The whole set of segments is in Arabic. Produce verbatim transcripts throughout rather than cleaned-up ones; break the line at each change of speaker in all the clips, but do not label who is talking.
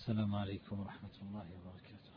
السلام عليكم ورحمة الله وبركاته.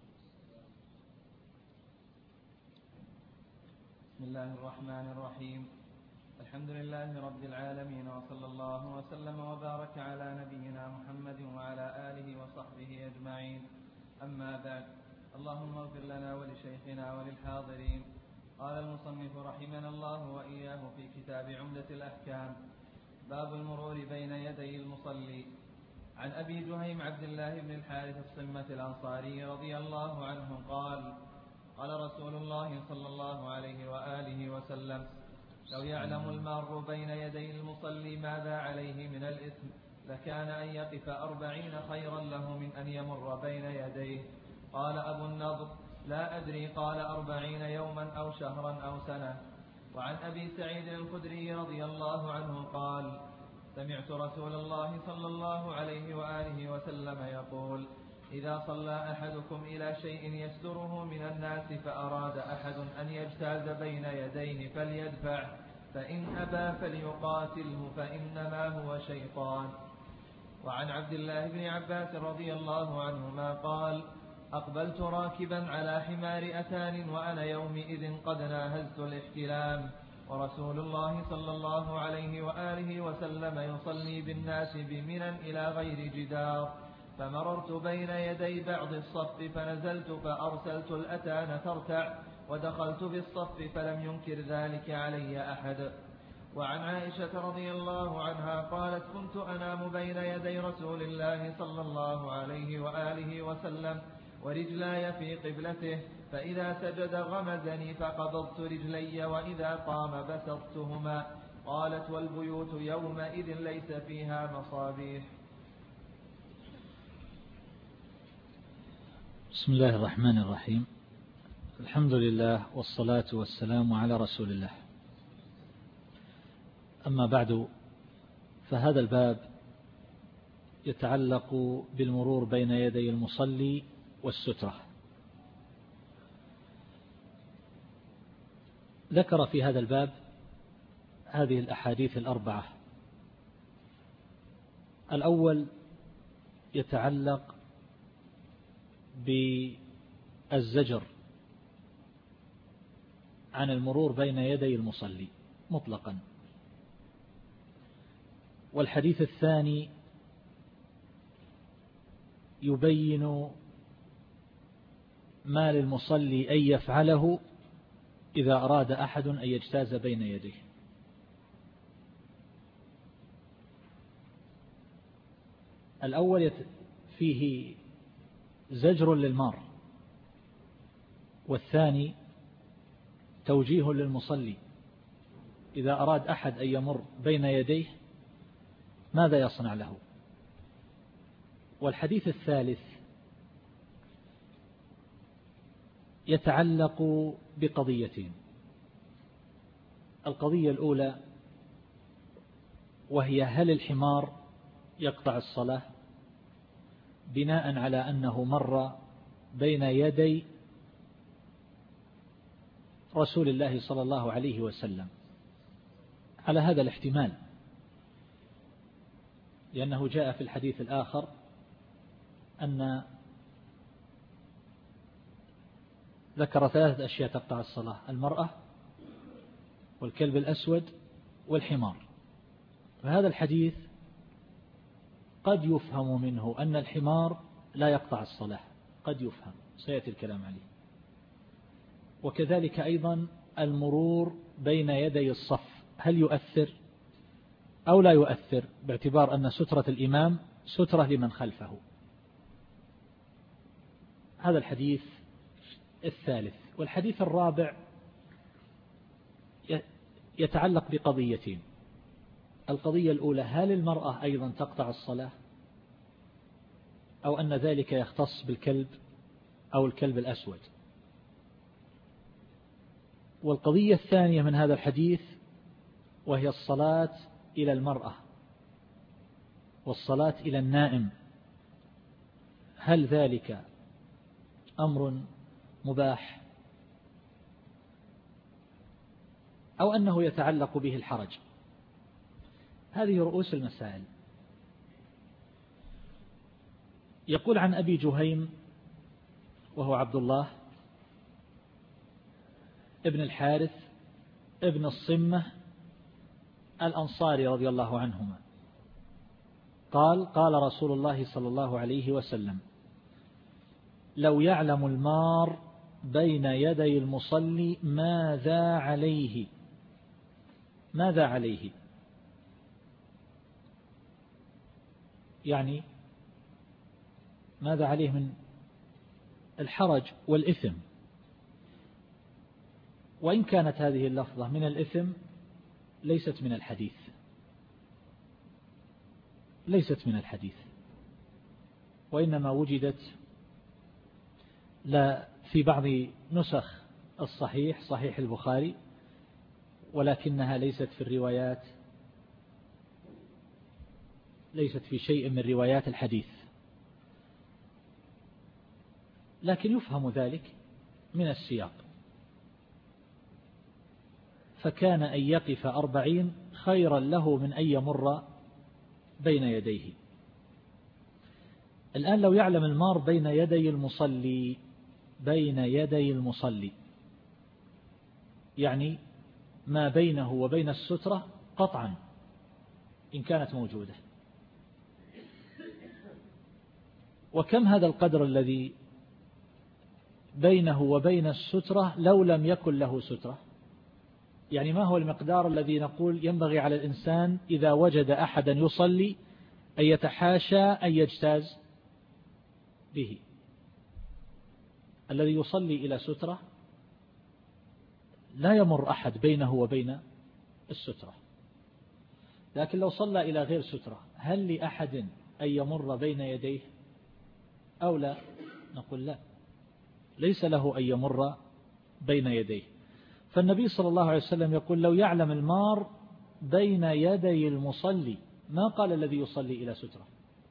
بسم الله الرحمن الرحيم. الحمد لله رب العالمين، وصلى الله وسلم وبارك على نبينا محمد وعلى آله وصحبه أجمعين. أما بعد، اللهم اغفر لنا ولشيخنا وللحاضرين. قال المصنف رحمنا الله وإياه في كتاب عمدة الأحكام: باب المرور بين يدي المصلي. عن أبي جهيم عبد الله بن الحارث الصمة الأنصاري رضي الله عنه قال: قال رسول الله صلى الله عليه وآله وسلم: لو يعلم المار بين يدي المصلي ماذا عليه من الإثم لكان أن يقف أربعين خيرا له من أن يمر بين يديه. قال أبو النضر: لا أدري، قال أربعين يوما أو شهرا أو سنة. وعن أبي سعيد الخدري رضي الله عنه قال: سمعت رسول الله صلى الله عليه وآله وسلم يقول: إذا صلى أحدكم إلى شيء يستره من الناس فأراد أحد أن يجتاز بين يديه فليدفع، فإن أبى فليقاتله فإنما هو شيطان. وعن عبد الله بن عباس رضي الله عنهما قال: أقبلت راكبا على حمار أتان وأنا يومئذ قد ناهزت الاحتلام، ورسول الله صلى الله عليه وآله وسلم يصلي بالناس بمنى إلى غير جدار، فمررت بين يدي بعض الصف فنزلت فأرسلت الأتان ترتع، ودخلت بالصف فلم ينكر ذلك علي أحد. وعن عائشة رضي الله عنها قالت: كنت أنام بين يدي رسول الله صلى الله عليه وآله وسلم ورجلاي في قبلته، فإذا سجد غمزني فقبضت رجلي، وإذا قام بسطتهما. قالت: والبيوت يومئذ ليس فيها مصابيح.
بسم الله الرحمن الرحيم. الحمد لله والصلاة والسلام على رسول الله. أما بعد، فهذا الباب يتعلق بالمرور بين يدي المصلي والسترة. ذكر في هذا الباب هذه الأحاديث الأربعة. الأول يتعلق بالزجر عن المرور بين يدي المصلي مطلقا، والحديث الثاني يبين ما للمصلي أن يفعله إذا أراد أحد أن يجتاز بين يديه. الأول فيه زجر للمار، والثاني توجيه للمصلي إذا أراد أحد أن يمر بين يديه ماذا يصنع له. والحديث الثالث يتعلق بقضيتين. القضية الأولى وهي: هل الحمار يقطع الصلاة بناء على أنه مر بين يدي رسول الله صلى الله عليه وسلم؟ على هذا الاحتمال، لأنه جاء في الحديث الآخر أن ذكر ثلاثة أشياء تقطع الصلاة: المرأة والكلب الأسود والحمار. فهذا الحديث قد يفهم منه أن الحمار لا يقطع الصلاة، قد يفهم، سيأتي الكلام عليه. وكذلك أيضا المرور بين يدي الصف هل يؤثر أو لا يؤثر، باعتبار أن سترة الإمام سترة لمن خلفه. هذا الحديث الثالث. والحديث الرابع يتعلق بقضيتين. القضية الأولى: هل المرأة أيضا تقطع الصلاة، أو أن ذلك يختص بالكلب أو الكلب الأسود. والقضية الثانية من هذا الحديث وهي الصلاة إلى المرأة والصلاة إلى النائم، هل ذلك أمر مباح أو أنه يتعلق به الحرج؟ هذه رؤوس المسائل. يقول عن أبي جهيم وهو عبد الله ابن الحارث ابن الصمة الأنصاري رضي الله عنهما قال قال رسول الله صلى الله عليه وسلم: لو يعلم المار بين يدي المصلي ماذا عليه ماذا عليه يعني ماذا عليه من الحرج والإثم. وإن كانت هذه اللفظة من الإثم ليست من الحديث ليست من الحديث وإنما وجدت لا في بعض نسخ الصحيح صحيح البخاري، ولكنها ليست في الروايات ليست في شيء من روايات الحديث، لكن يفهم ذلك من السياق. فكان أن يقف أربعين خيرا له من أن يمر بين يديه. الآن لو يعلم المار بين يدي المصلي بين يدي المصلي يعني ما بينه وبين السترة قطعا إن كانت موجودة. وكم هذا القدر الذي بينه وبين السترة لو لم يكن له سترة؟ يعني ما هو المقدار الذي نقول ينبغي على الإنسان إذا وجد أحدا يصلي أن يتحاشى أن يجتاز به؟ الذي يصلي إلى سترة لا يمر أحد بينه وبين السترة، لكن لو صلى إلى غير سترة هل لأحد أن يمر بين يديه أو لا؟ نقول لا، ليس له أن يمر بين يديه. فالنبي صلى الله عليه وسلم يقول: لو يعلم المار بين يدي المصلي، ما قال الذي يصلي إلى سترة،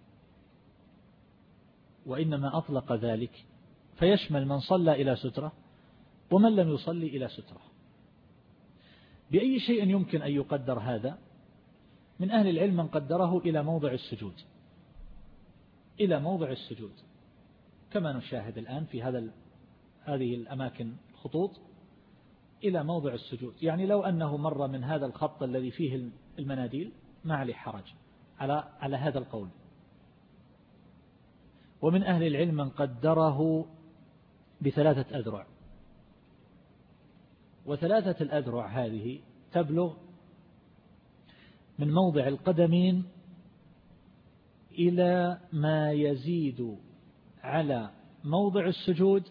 وإنما أطلق ذلك فيشمل من صلى إلى سترة ومن لم يصلي إلى سترة. بأي شيء يمكن أن يقدر هذا؟ من أهل العلم من قدره إلى موضع السجود إلى موضع السجود كما نشاهد الآن في هذا هذه الأماكن خطوط إلى موضع السجود، يعني لو أنه مر من هذا الخط الذي فيه المناديل ما عليه حرج على على هذا القول. ومن أهل العلم من قدره بثلاثة أذرع، وثلاثة الأذرع هذه تبلغ من موضع القدمين إلى ما يزيد على موضع السجود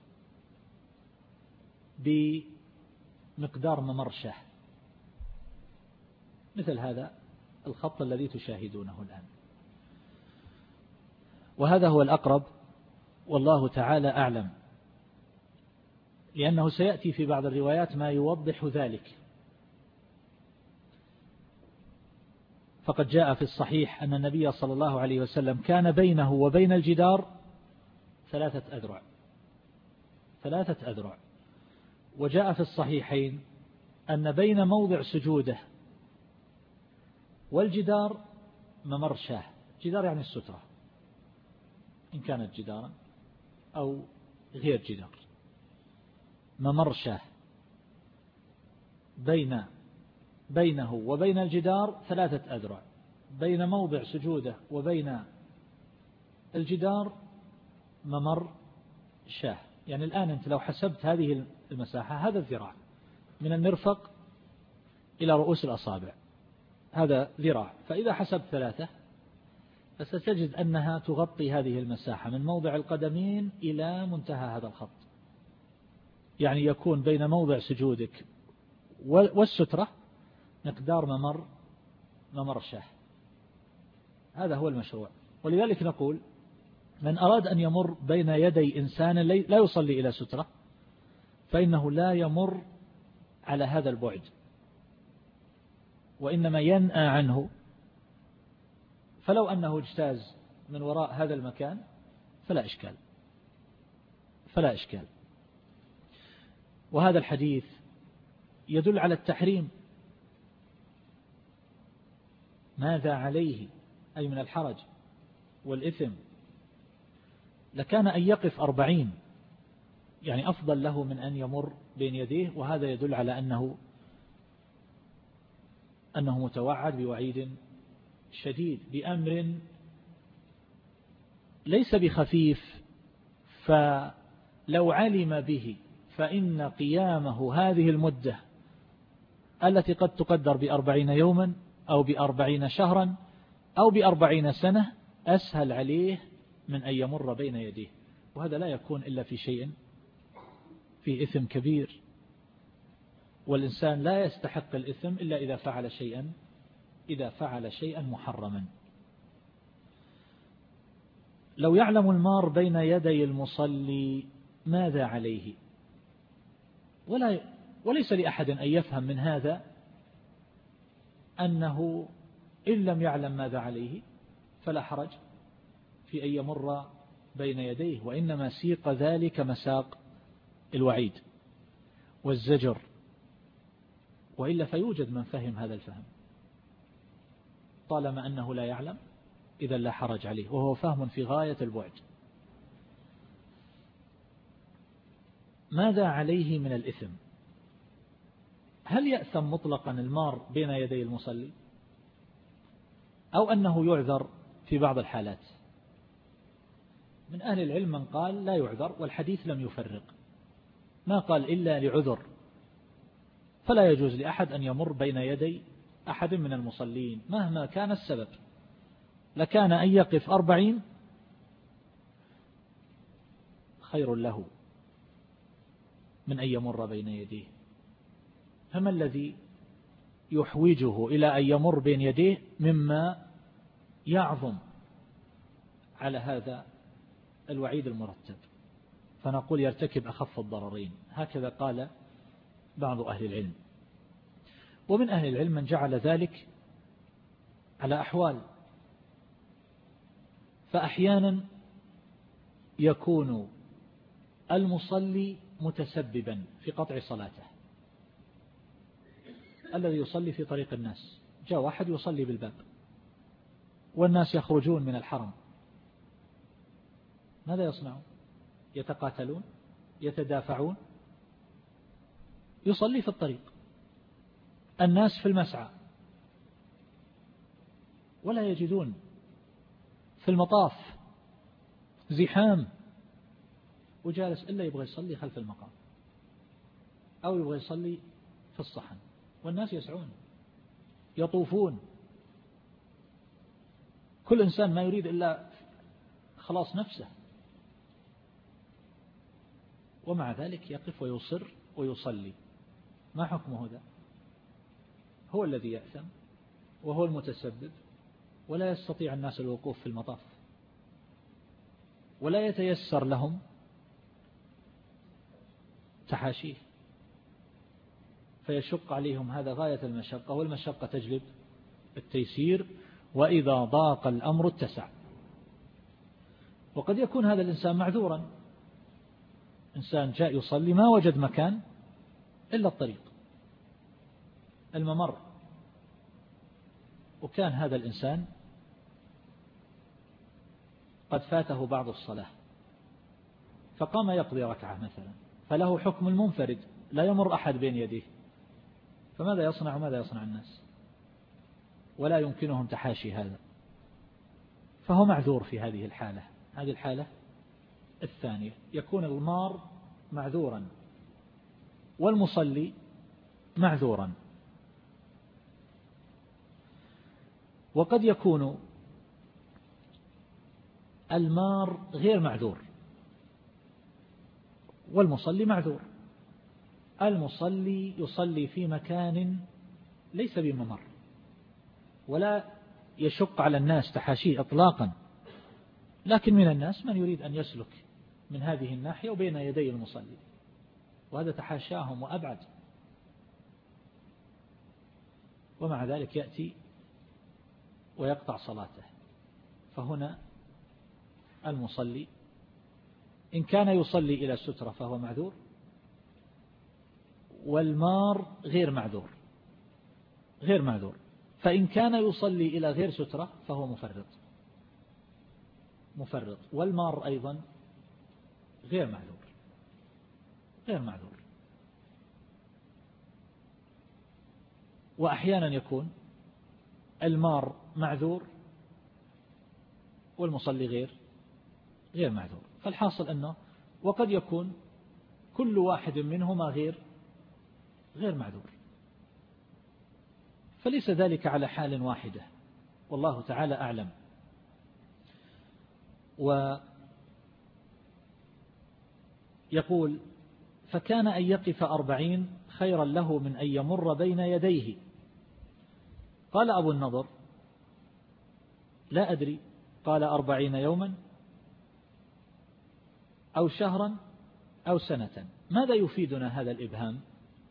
بمقدار ممرشة، مثل هذا الخط الذي تشاهدونه الآن. وهذا هو الأقرب والله تعالى أعلم، لأنه سيأتي في بعض الروايات ما يوضح ذلك. فقد جاء في الصحيح أن النبي صلى الله عليه وسلم كان بينه وبين الجدار ثلاثة أذرع ثلاثة أذرع وجاء في الصحيحين أن بين موضع سجوده والجدار ممرشاه. جدار يعني السترة إن كانت جدارا أو غير جدار. ممرشاه بين بينه وبين الجدار ثلاثة أذرع، بين موضع سجوده وبين الجدار ممر شاه. يعني الآن أنت لو حسبت هذه المساحة، هذا الذراع من المرفق إلى رؤوس الأصابع، هذا ذراع، فإذا حسبت ثلاثة فستجد أنها تغطي هذه المساحة من موضع القدمين إلى منتهى هذا الخط. يعني يكون بين موضع سجودك والسترة مقدار ممر ممر شاه. هذا هو المشروع. ولذلك نقول: من أراد أن يمر بين يدي إنسان لا يصلي إلى سترة فإنه لا يمر على هذا البعد، وإنما ينأى عنه. فلو أنه اجتاز من وراء هذا المكان فلا إشكال فلا إشكال. وهذا الحديث يدل على التحريم. ماذا عليه أي من الحرج والإثم لكان أن يقف أربعين، يعني أفضل له من أن يمر بين يديه، وهذا يدل على أنه أنه متوعد بوعيد شديد بأمر ليس بخفيف، فلو علم به فإن قيامه هذه المدة التي قد تقدر بأربعين يوما أو بأربعين شهرا أو بأربعين سنة أسهل عليه من أن يمر بين يديه، وهذا لا يكون إلا في شيء فيه إثم كبير، والإنسان لا يستحق الإثم إلا إذا فعل شيئا إذا فعل شيئا محرما. لو يعلم المار بين يدي المصلي ماذا عليه، ولا وليس لأحد أن يفهم من هذا أنه إن لم يعلم ماذا عليه فلا حرج في أن يمر بين يديه، وإنما سيق ذلك مساق الوعيد والزجر، وإلا فيوجد من فهم هذا الفهم، طالما أنه لا يعلم إذا لا حرج عليه، وهو فهم في غاية البعد. ماذا عليه من الإثم؟ هل يأثم مطلقا المار بين يدي المصلي، أو أنه يعذر في بعض الحالات؟ من أهل العلم من قال لا يعذر، والحديث لم يفرق، ما قال إلا لعذر، فلا يجوز لأحد أن يمر بين يدي أحد من المصلين مهما كان السبب، لكان أن يقف أربعين خير له من أن يمر بين يديه. فما الذي يحوجه إلى أن يمر بين يديه مما يعظم على هذا الوعيد المرتب؟ فنقول يرتكب أخف الضررين، هكذا قال بعض أهل العلم. ومن أهل العلم من جعل ذلك على أحوال، فأحيانا يكون المصلي متسببا في قطع صلاته، الذي يصلي في طريق الناس، جاء واحد يصلي بالباب والناس يخرجون من الحرم، ماذا يصنعون؟ يتقاتلون، يتدافعون؟ يصلي في الطريق، الناس في المسعى ولا يجدون، في المطاف زحام، وجالس إلا يبغى يصلي خلف المقام أو يبغى يصلي في الصحن، والناس يسعون يطوفون، كل إنسان ما يريد إلا خلاص نفسه، ومع ذلك يقف ويصر ويصلي. ما حكمه هذا؟ هو الذي يأثم وهو المتسبب، ولا يستطيع الناس الوقوف في المطاف، ولا يتيسر لهم تحاشيه، فيشق عليهم، هذا غاية المشقة، والمشقة تجلب التيسير، وإذا ضاق الأمر اتسع. وقد يكون هذا الإنسان معذورا، إنسان جاء يصلي ما وجد مكان إلا الطريق الممر، وكان هذا الإنسان قد فاته بعض الصلاة فقام يقضي ركعة مثلا، فله حكم المنفرد لا يمر أحد بين يديه، فماذا يصنع وماذا يصنع الناس؟ ولا يمكنهم تحاشي هذا، فهو معذور في هذه الحالة. هذه الحالة الثانية، يكون المار معذورا والمصلي معذورا. وقد يكون المار غير معذور والمصلي معذور. المصلي يصلي في مكان ليس بممر، ولا يشق على الناس تحاشيه إطلاقا، لكن من الناس من يريد أن يسلك من هذه الناحية وبين يدي المصلي، وهذا تحاشاهم وأبعد، ومع ذلك يأتي ويقطع صلاته. فهنا المصلي إن كان يصلي إلى سترة فهو معذور، والمار غير معذور غير معذور فإن كان يصلي إلى غير سترة فهو مفرط مفرط والمار أيضا غير معذور، غير معذور. وأحيانا يكون المار معذور والمصلي غير غير معذور. فالحاصل أنه وقد يكون كل واحد منهما غير غير معذور، فليس ذلك على حال واحدة، والله تعالى أعلم. ويقول فكان أن يقف أربعين خيرا له من أن يمر بين يديه. قال أبو النضر لا أدري، قال أربعين يوما أو شهرا أو سنة. ماذا يفيدنا هذا الإبهام؟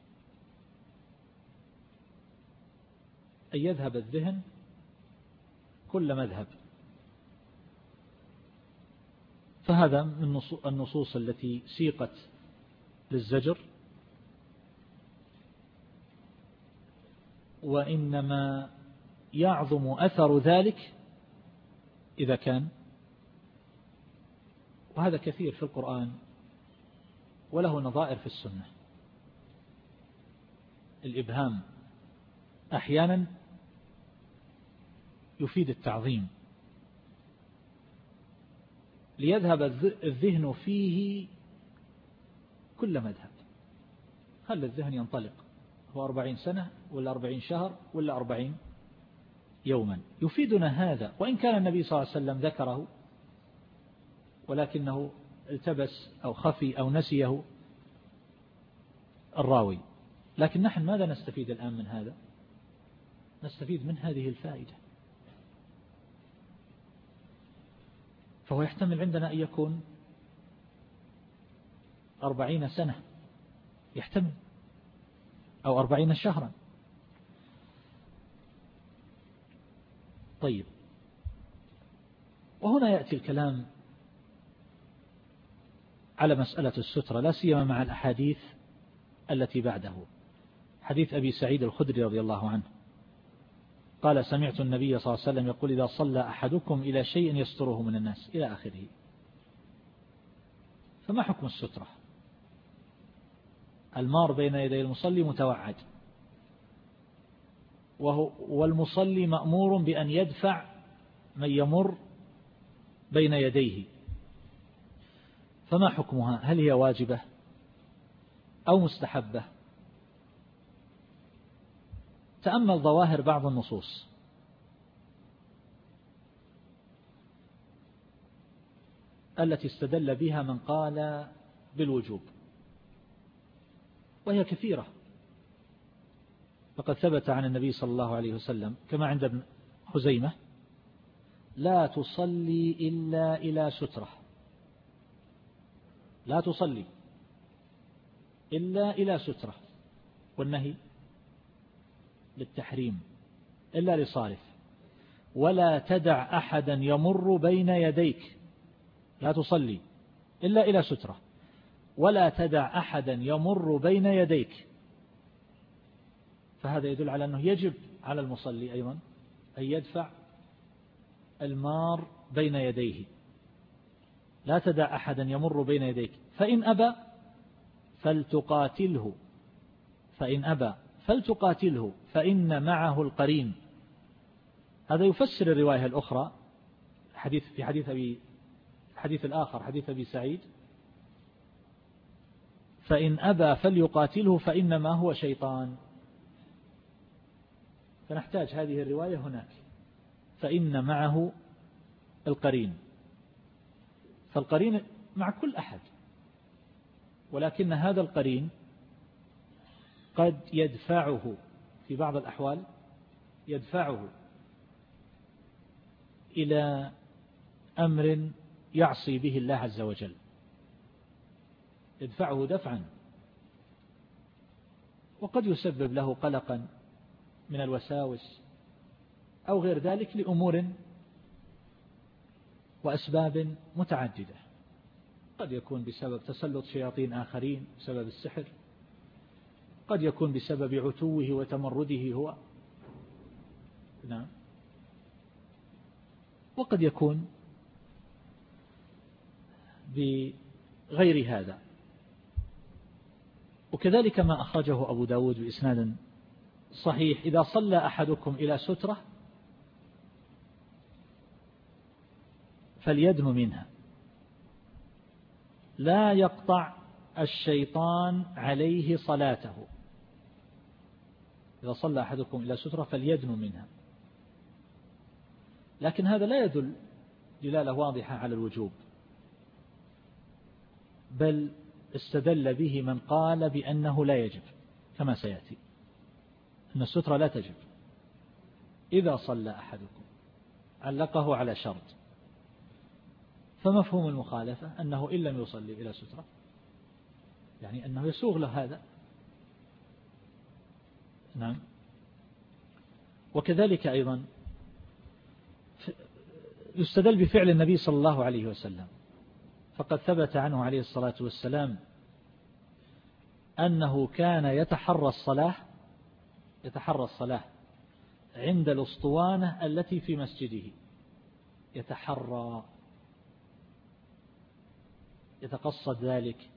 أن يذهب الذهن كل مذهب. فهذا من النصوص التي سيقت للزجر، وإنما يعظم أثر ذلك إذا كان، وهذا كثير في القرآن وله نظائر في السنة. الإبهام أحيانا يفيد التعظيم، ليذهب الذهن فيه كل مذهب. خلي الذهن ينطلق، هو أربعين سنة ولا أربعين شهر ولا أربعين يوما. يفيدنا هذا، وإن كان النبي صلى الله عليه وسلم ذكره ولكنه التبس أو خفي أو نسيه الراوي. لكن نحن ماذا نستفيد الآن من هذا؟ نستفيد من هذه الفائدة. فهو يحتمل عندنا أن يكون أربعين سنة، يحتمل، أو أربعين شهرا. طيب، وهنا يأتي الكلام على مسألة السترة، لا سيما مع الأحاديث التي بعده. حديث أبي سعيد الخدري رضي الله عنه قال سمعت النبي صلى الله عليه وسلم يقول إذا صلى أحدكم إلى شيء يستره من الناس إلى آخره. فما حكم السترة؟ المار بين يدي المصلي متوعد، وهو والمصلي مأمور بأن يدفع من يمر بين يديه. فما حكمها؟ هل هي واجبة أو مستحبة؟ تأمل ظواهر بعض النصوص. التي استدل بها من قال بالوجوب، وهي كثيرة. فقد ثبت عن النبي صلى الله عليه وسلم كما عند ابن خزيمة لا تصلي إلا إلى سترة، لا تصلي إلا إلى سترة، والنهي للتحريم إلا لصارف. ولا تدع أحدا يمر بين يديك، لا تصلي إلا إلى سترة، ولا تدع أحدا يمر بين يديك. فهذا يدل على أنه يجب على المصلي أيضا أن يدفع المار بين يديه. لا تدع أحدا يمر بين يديك، فإن أبى فلتقاتله، فإن أبى فلتقاتله فإن معه القرين. هذا يفسر الرواية الأخرى حديث في حديث أبي الحديث الآخر حديث أبي سعيد فإن أبى فليقاتله فإنما هو شيطان. فنحتاج هذه الرواية هناك، فإن معه القرين. فالقرين مع كل أحد، ولكن هذا القرين قد يدفعه في بعض الأحوال، يدفعه إلى أمر يعصي به الله عز وجل، يدفعه دفعا، وقد يسبب له قلقا من الوساوس أو غير ذلك لأمور وأسباب متعددة. قد يكون بسبب تسلط شياطين آخرين بسبب السحر، قد يكون بسبب عتوه وتمرده هو، نعم، وقد يكون غير هذا. وكذلك ما أخرجه أبو داود بإسناد صحيح: إذا صلى أحدكم إلى سترة فليدن منها، لا يقطع الشيطان عليه صلاته. إذا صلى أحدكم إلى سترة فليدن منها. لكن هذا لا يدل دلالة واضحة على الوجوب، بل استدل به من قال بأنه لا يجب، كما سيأتي أن السترة لا تجب. إذا صلى أحدكم علقه على شرط، فمفهوم المخالفة أنه إن لم يصلي إلى سترة يعني أنه يسوغ له هذا. نعم. وكذلك أيضا يستدل بفعل النبي صلى الله عليه وسلم، فقد ثبت عنه عليه الصلاة والسلام أنه كان يتحرى الصلاة يتحرى الصلاة عند الأسطوانة التي في مسجده، يتحرى يتقصد ذلك.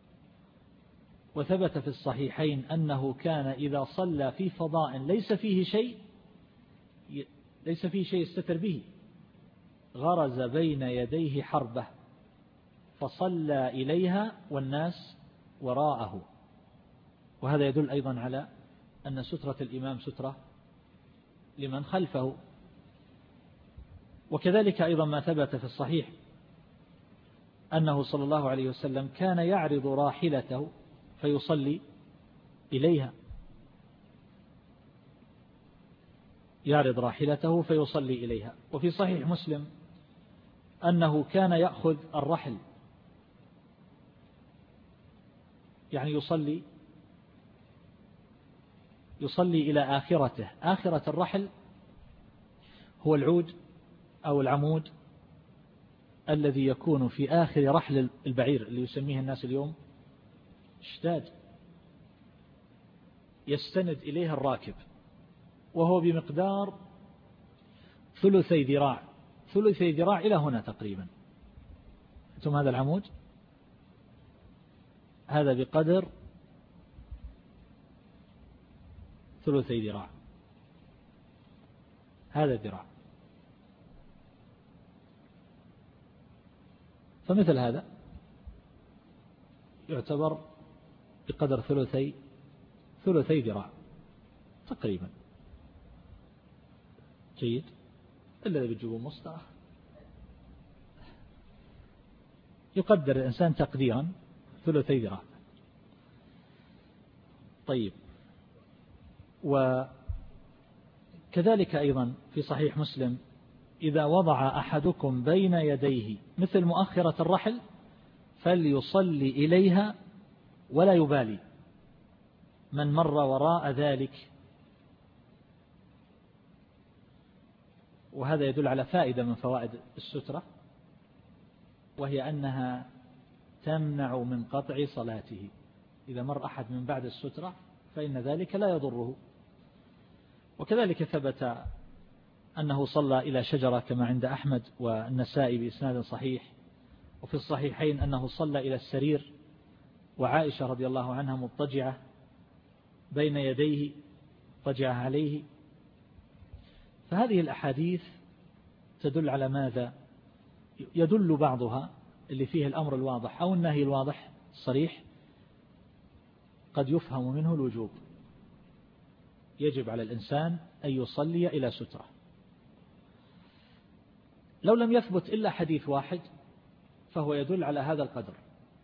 وثبت في الصحيحين أنه كان إذا صلى في فضاء ليس فيه شيء ليس فيه شيء يستتر به غرز بين يديه حربة فصلى إليها والناس وراءه. وهذا يدل أيضا على أن سترة الإمام سترة لمن خلفه. وكذلك أيضا ما ثبت في الصحيح أنه صلى الله عليه وسلم كان يعرض راحلته فيصلي إليها يعرض راحلته فيصلي إليها. وفي صحيح مسلم أنه كان يأخذ الرحل، يعني يصلي يصلي إلى آخرته. آخرة الرحل هو العود أو العمود الذي يكون في آخر رحل البعير، اللي يسميه الناس اليوم اشتاد، يستند إليه الراكب، وهو بمقدار ثلثي ذراع ثلثي ذراع إلى هنا تقريبا. ثم هذا العمود هذا بقدر ثلثي ذراع، هذا الذراع. فمثل هذا يعتبر بقدر ثلثي ثلثي ذراع تقريبا. جيد. إلا اللي بتجيبوا مسطرة يقدر الإنسان تقديرا ثلثي ذراع. طيب. وكذلك أيضا في صحيح مسلم: إذا وضع أحدكم بين يديه مثل مؤخرة الرحل فليصلي إليها ولا يبالي من مر وراء ذلك. وهذا يدل على فائدة من فوائد السترة، وهي أنها تمنع من قطع صلاته. إذا مر أحد من بعد السترة فإن ذلك لا يضره. وكذلك ثبت أنه صلى إلى شجرة كما عند أحمد والنسائي بإسناد صحيح. وفي الصحيحين أنه صلى إلى السرير وعائشة رضي الله عنها مضطجعة بين يديه اضطجع عليه. فهذه الأحاديث تدل على ماذا؟ يدل بعضها اللي فيه الأمر الواضح أو النهي الواضح الصريح قد يفهم منه الوجوب، يجب على الإنسان أن يصلي إلى سترة. لو لم يثبت إلا حديث واحد فهو يدل على هذا القدر،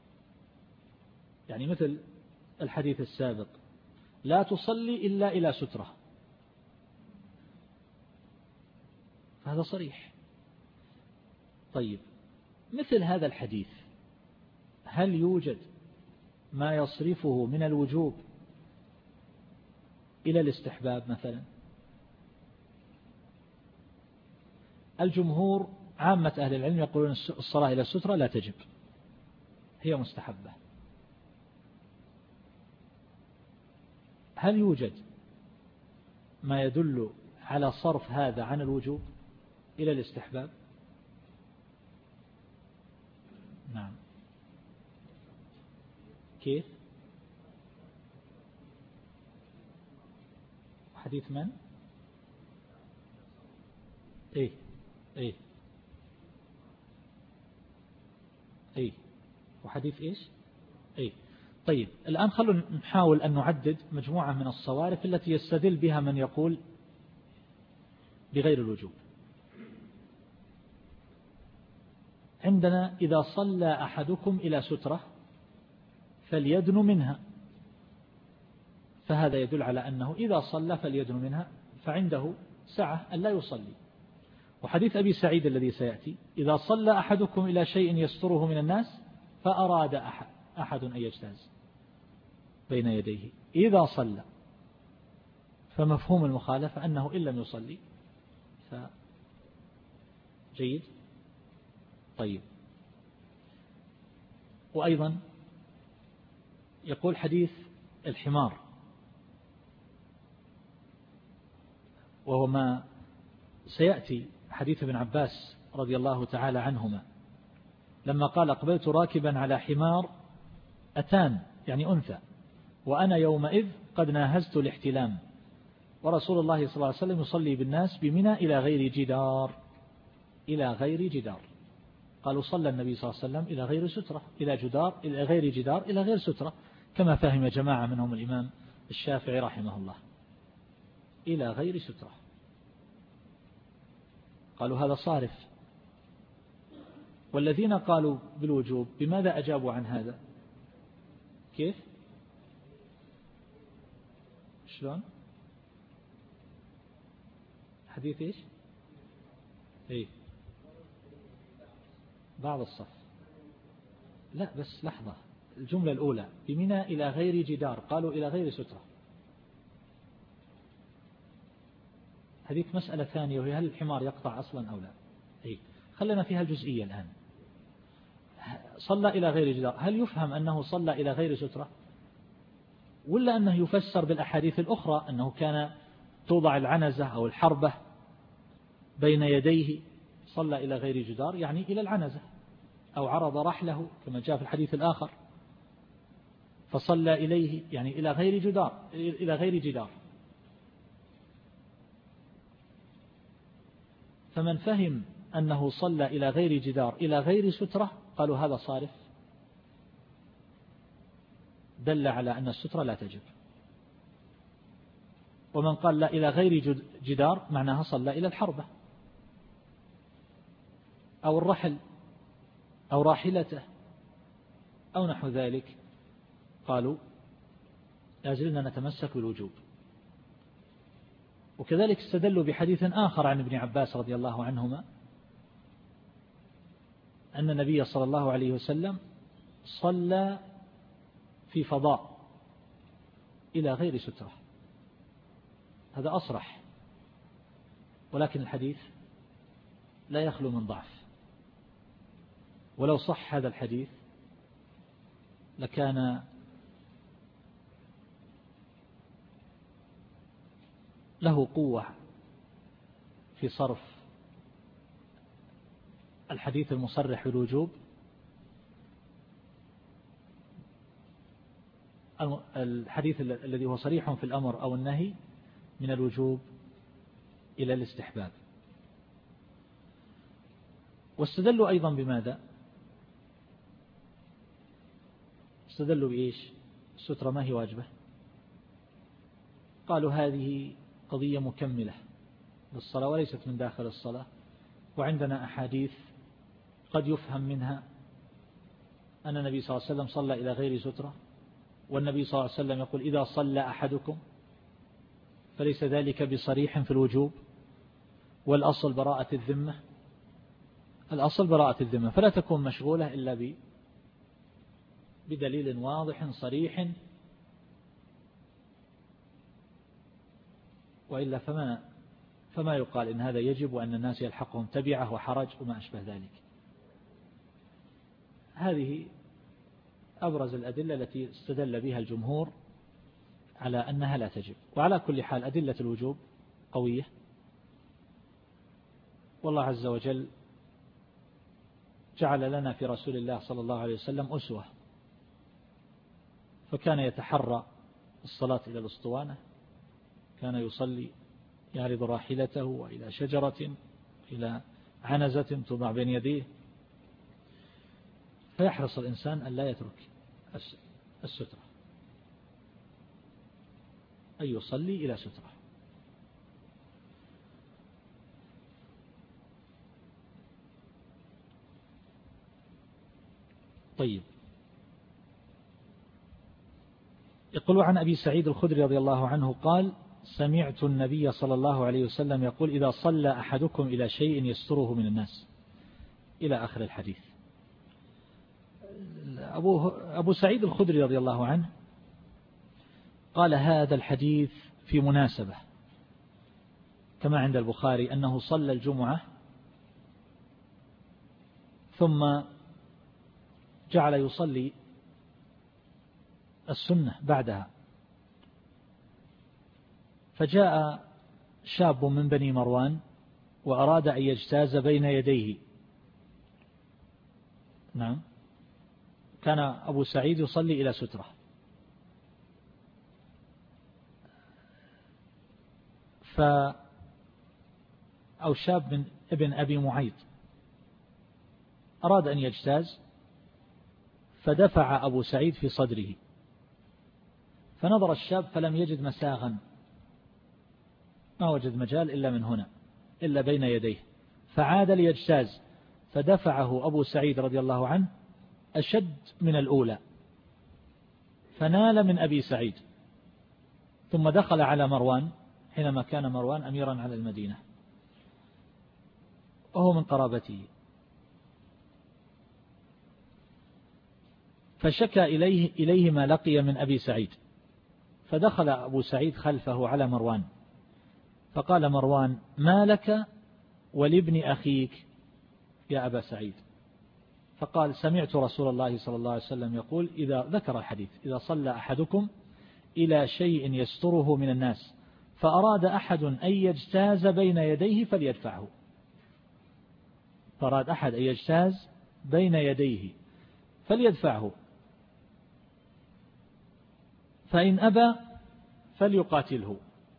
يعني مثل الحديث السابق: لا تصلي إلا إلى سترة، فهذا صريح. طيب، مثل هذا الحديث هل يوجد ما يصرفه من الوجوب إلى الاستحباب مثلا؟ الجمهور عامة أهل العلم يقولون الصلاة إلى السترة لا تجب، هي مستحبة. هل يوجد ما يدل على صرف هذا عن الوجوب إلى الاستحباب؟ نعم. كيف؟ حديث من؟ إيه إيه إيه وحديث إيش؟ إيه. طيب الآن خلونا نحاول أن نعدد مجموعة من الصوارف التي يستدل بها من يقول بغير الوجوب. عندنا إذا صلى أحدكم إلى سترة فليدن منها، فهذا يدل على أنه إذا صلى فليدن منها، فعنده سعة أن لا يصلي. وحديث أبي سعيد الذي سيأتي إذا صلى أحدكم إلى شيء يستره من الناس فأراد أحد, أحد أن يجتاز بين يديه إذا صلى، فمفهوم المخالفة أنه إن لم يصلي فجيد. طيب وأيضا يقول حديث الحمار، وهو ما سيأتي حديث ابن عباس رضي الله تعالى عنهما لما قال أقبلت راكبا على حمار أتان يعني أنثى وأنا يومئذ قد ناهزت الاحتلام ورسول الله صلى الله عليه وسلم يصلي بالناس بمنى إلى غير جدار إلى غير جدار. قالوا صلى النبي صلى الله عليه وسلم إلى غير سترة إلى جدار إلى غير جدار إلى غير سترة، كما فهم جماعة منهم الإمام الشافعي رحمه الله إلى غير سترة. قالوا هذا صارف. والذين قالوا بالوجوب بماذا أجابوا عن هذا؟ كيف؟ شلون؟ حديث إيش؟ إيه؟ بعض الصف. لا بس لحظة، الجملة الأولى بمنى إلى غير جدار، قالوا إلى غير سترة. حديث مسألة ثانية وهي هل الحمار يقطع أصلا أو لا؟ إيه؟ خلنا فيها الجزئية الآن. صلى إلى غير جدار، هل يفهم أنه صلى إلى غير سترة ولا أنه يفسر بالأحاديث الأخرى أنه كان توضع العنزة أو الحربة بين يديه صلى إلى غير جدار يعني إلى العنزة، أو عرض رحله كما جاء في الحديث الآخر فصلى إليه يعني إلى غير جدار إلى غير جدار. فمن فهم أنه صلى إلى غير جدار إلى غير سترة قالوا هذا صارف، دل على أن السترة لا تجب. ومن قال لا إلى غير جدار معناها صلى إلى الحربة أو الرحل أو راحلته أو نحو ذلك، قالوا لازلنا نتمسك بالوجوب. وكذلك استدلوا بحديث آخر عن ابن عباس رضي الله عنهما أن النبي صلى الله عليه وسلم صلى في فضاء إلى غير سترة، هذا أصرح، ولكن الحديث لا يخلو من ضعف. ولو صح هذا الحديث لكان له قوة في صرف الحديث المصرح بالوجوب الحديث الذي هو صريح في الأمر أو النهي من الوجوب إلى الاستحباب. واستدلوا أيضا بماذا؟ استدلوا بإيش؟ السترة ما هي واجبة؟ قالوا هذه قضية مكملة للصلاة وليست من داخل الصلاة، وعندنا أحاديث قد يفهم منها أن النبي صلى الله عليه وسلم صلى إلى غير سترة، والنبي صلى الله عليه وسلم يقول إذا صلى أحدكم، فليس ذلك بصريح في الوجوب، والأصل براءة الذمة، الأصل براءة الذمة، فلا تكون مشغولة إلا بدليل واضح صريح، وإلا فما فما يقال إن هذا يجب وأن الناس يلحقهم تبعه وحرج وما أشبه ذلك. هذه أبرز الأدلة التي استدل بها الجمهور على أنها لا تجب. وعلى كل حال أدلة الوجوب قوية، والله عز وجل جعل لنا في رسول الله صلى الله عليه وسلم أسوة، فكان يتحرى الصلاة إلى الأسطوانة، كان يصلي يعرض راحلته إلى شجرة إلى عنزة توضع بين يديه، فيحرص الإنسان أن لا يترك السترة، أن يصلي إلى سترة. طيب، يقول عن أبي سعيد الخدري رضي الله عنه قال: سمعت النبي صلى الله عليه وسلم يقول: إذا صلى أحدكم إلى شيء يستره من الناس، إلى آخر الحديث. أبو, أبو سعيد الخدري رضي الله عنه قال هذا الحديث في مناسبة، كما عند البخاري أنه صلى الجمعة ثم جعل يصلي السنة بعدها، فجاء شاب من بني مروان وأراد أن يجتاز بين يديه. نعم، كان أبو سعيد يصلي إلى سترة، ف أو شاب من ابن أبي معيط أراد أن يجتاز، فدفع أبو سعيد في صدره، فنظر الشاب فلم يجد مساغا، ما وجد مجال إلا من هنا، إلا بين يديه، فعاد ليجتاز، فدفعه أبو سعيد رضي الله عنه أشد من الأولى، فنال من أبي سعيد، ثم دخل على مروان حينما كان مروان أميرا على المدينة وهو من قرابته، فشكى إليه, إليه ما لقي من أبي سعيد، فدخل أبو سعيد خلفه على مروان، فقال مروان: ما لك ولابن أخيك يا أبا سعيد؟ فقال: سمعت رسول الله صلى الله عليه وسلم يقول، إذا ذكر الحديث: إذا صلى أحدكم إلى شيء يستره من الناس فأراد أحد أن يجتاز بين يديه فليدفعه. فأراد أحد أن يجتاز بين يديه فليدفعه، فإن أبى فليقاتله.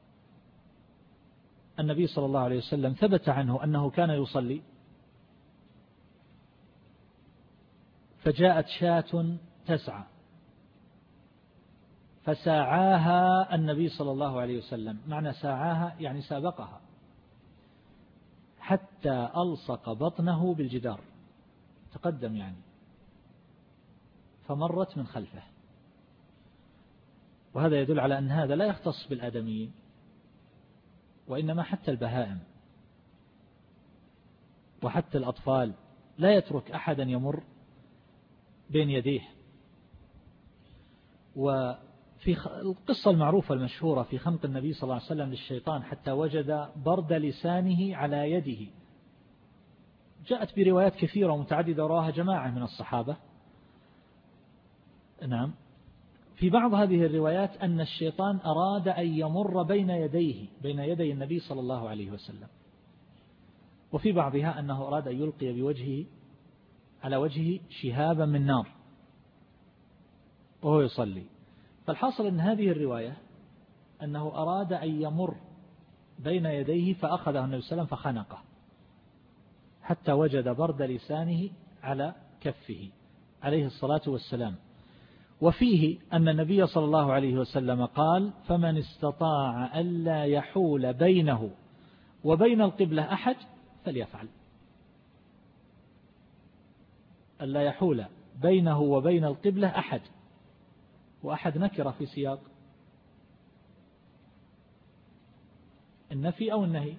النبي صلى الله عليه وسلم ثبت عنه أنه كان يصلي، فجاءت شاة تسعى فساعاها النبي صلى الله عليه وسلم، معنى ساعاها يعني سابقها، حتى ألصق بطنه بالجدار، تقدم يعني، فمرت من خلفه. وهذا يدل على أن هذا لا يختص بالآدميين، وإنما حتى البهائم وحتى الأطفال لا يترك أحدا يمر بين يديه. وفي القصة المعروفة المشهورة في خنق النبي صلى الله عليه وسلم للشيطان حتى وجد برد لسانه على يده، جاءت بروايات كثيرة ومتعددة رواها جماعة من الصحابة. نعم، في بعض هذه الروايات أن الشيطان أراد أن يمر بين يديه بين يدي النبي صلى الله عليه وسلم، وفي بعضها أنه أراد أن يلقي بوجهه على وجهه شهابا من نار وهو يصلي. فالحاصل أن هذه الرواية أنه أراد أن يمر بين يديه فأخذه النبي صلى الله عليه وسلم فخنقه حتى وجد برد لسانه على كفه عليه الصلاة والسلام. وفيه أن النبي صلى الله عليه وسلم قال: فمن استطاع ألا يحول بينه وبين القبلة أحد فليفعل. ألا يحول بينه وبين القبلة أحد، وأحد نكرة في سياق النفي أو النهي.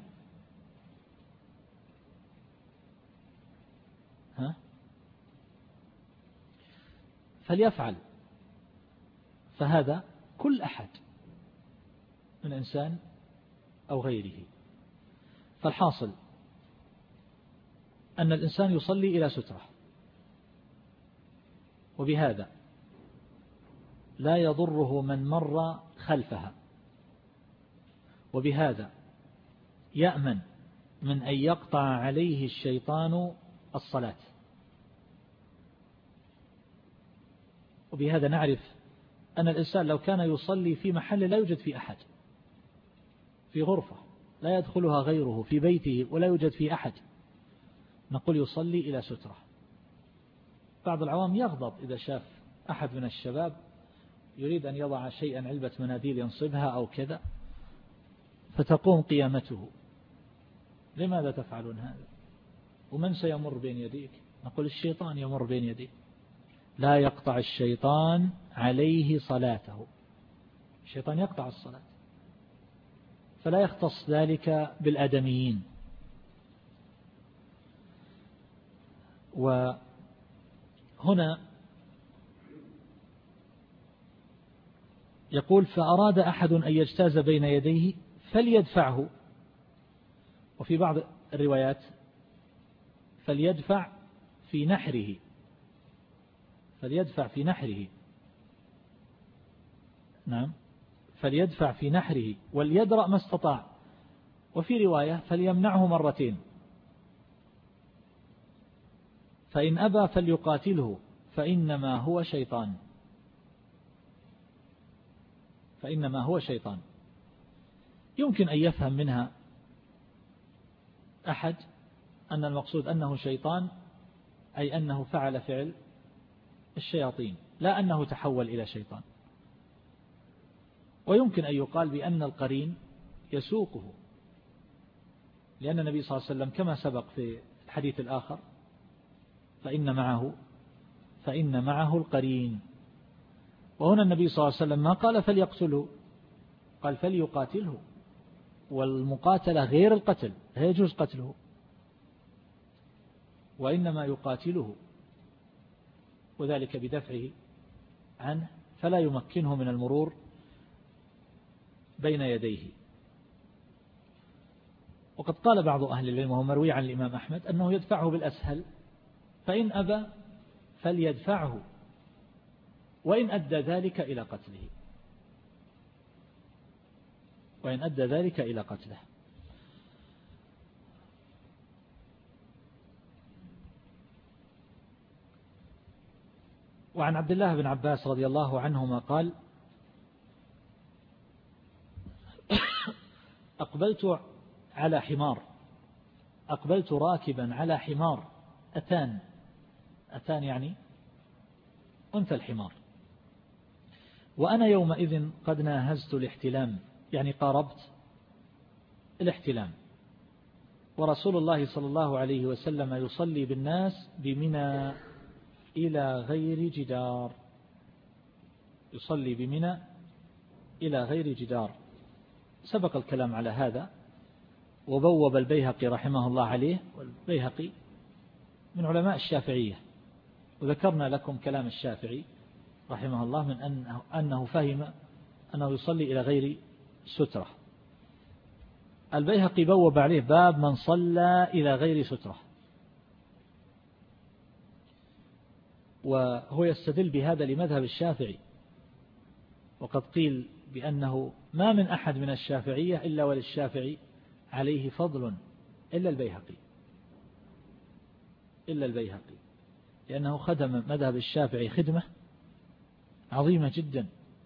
ها؟ فليفعل، فهذا كل أحد من إنسان أو غيره. فالحاصل أن الإنسان يصلي إلى سترة، وبهذا لا يضره من مر خلفها، وبهذا يأمن من أن يقطع عليه الشيطان الصلاة. وبهذا نعرف أن الإنسان لو كان يصلي في محل لا يوجد فيه أحد، في غرفة لا يدخلها غيره، في بيته ولا يوجد فيه أحد، نقول يصلي إلى سترة. بعض العوام يغضب إذا شاف أحد من الشباب يريد أن يضع شيئا، علبة مناديل ينصبها أو كذا، فتقوم قيامته. لماذا تفعلون هذا؟ ومن سيمر بين يديك؟ نقول الشيطان يمر بين يديك. لا يقطع الشيطان عليه صلاته، الشيطان يقطع الصلاة، فلا يختص ذلك بالآدميين. وهنا يقول فأراد أحد أن يجتاز بين يديه فليدفعه، وفي بعض الروايات فليدفع في نحره، فليدفع في نحره، نعم، فليدفع في نحره وليدرأ ما استطاع. وفي رواية فليمنعه مرتين، فإن أبى فليقاتله فإنما هو شيطان، فإنما هو شيطان. يمكن أن يفهم منها أحد أن المقصود أنه شيطان، أي أنه فعل فعل الشياطين، لا أنه تحول إلى شيطان. ويمكن أن يقال بأن القرين يسوقه، لأن النبي صلى الله عليه وسلم كما سبق في الحديث الآخر فإن معه فإن معه القرين. وهنا النبي صلى الله عليه وسلم ما قال فليقتله، قال فليقاتله، والمقاتلة غير القتل، لا يجوز قتله، وإنما يقاتله، وذلك بدفعه عنه فلا يمكنه من المرور بين يديه. وقد قال بعض أهل العلم وهو مروي عن الإمام أحمد أنه يدفعه بالأسهل، فإن أبى فليدفعه وإن أدى ذلك إلى قتله، وإن أدى ذلك إلى قتله. وعن عبد الله بن عباس رضي الله عنهما قال أقبلت على حمار أقبلت راكبا على حمار أتان، أتان يعني أنثى الحمار، وأنا يومئذ قد ناهزت الاحتلام، يعني قاربت الاحتلام، ورسول الله صلى الله عليه وسلم يصلي بالناس بمنى إلى غير جدار، يصلي بمنى إلى غير جدار. سبق الكلام على هذا، وبوب البيهقي رحمه الله عليه، والبيهقي من علماء الشافعية، وذكرنا لكم كلام الشافعي رحمه الله من أنه, أنه فهم أنه يصلي إلى غير سترة. البيهقي بوب عليه باب من صلى إلى غير سترة، وهو يستدل بهذا لمذهب الشافعي، وقد قيل بأنه ما من أحد من الشافعية إلا وللشافعي عليه فضل إلا البيهقي، إلا البيهقي لأنه خدم مذهب الشافعي خدمة عظيمة جدا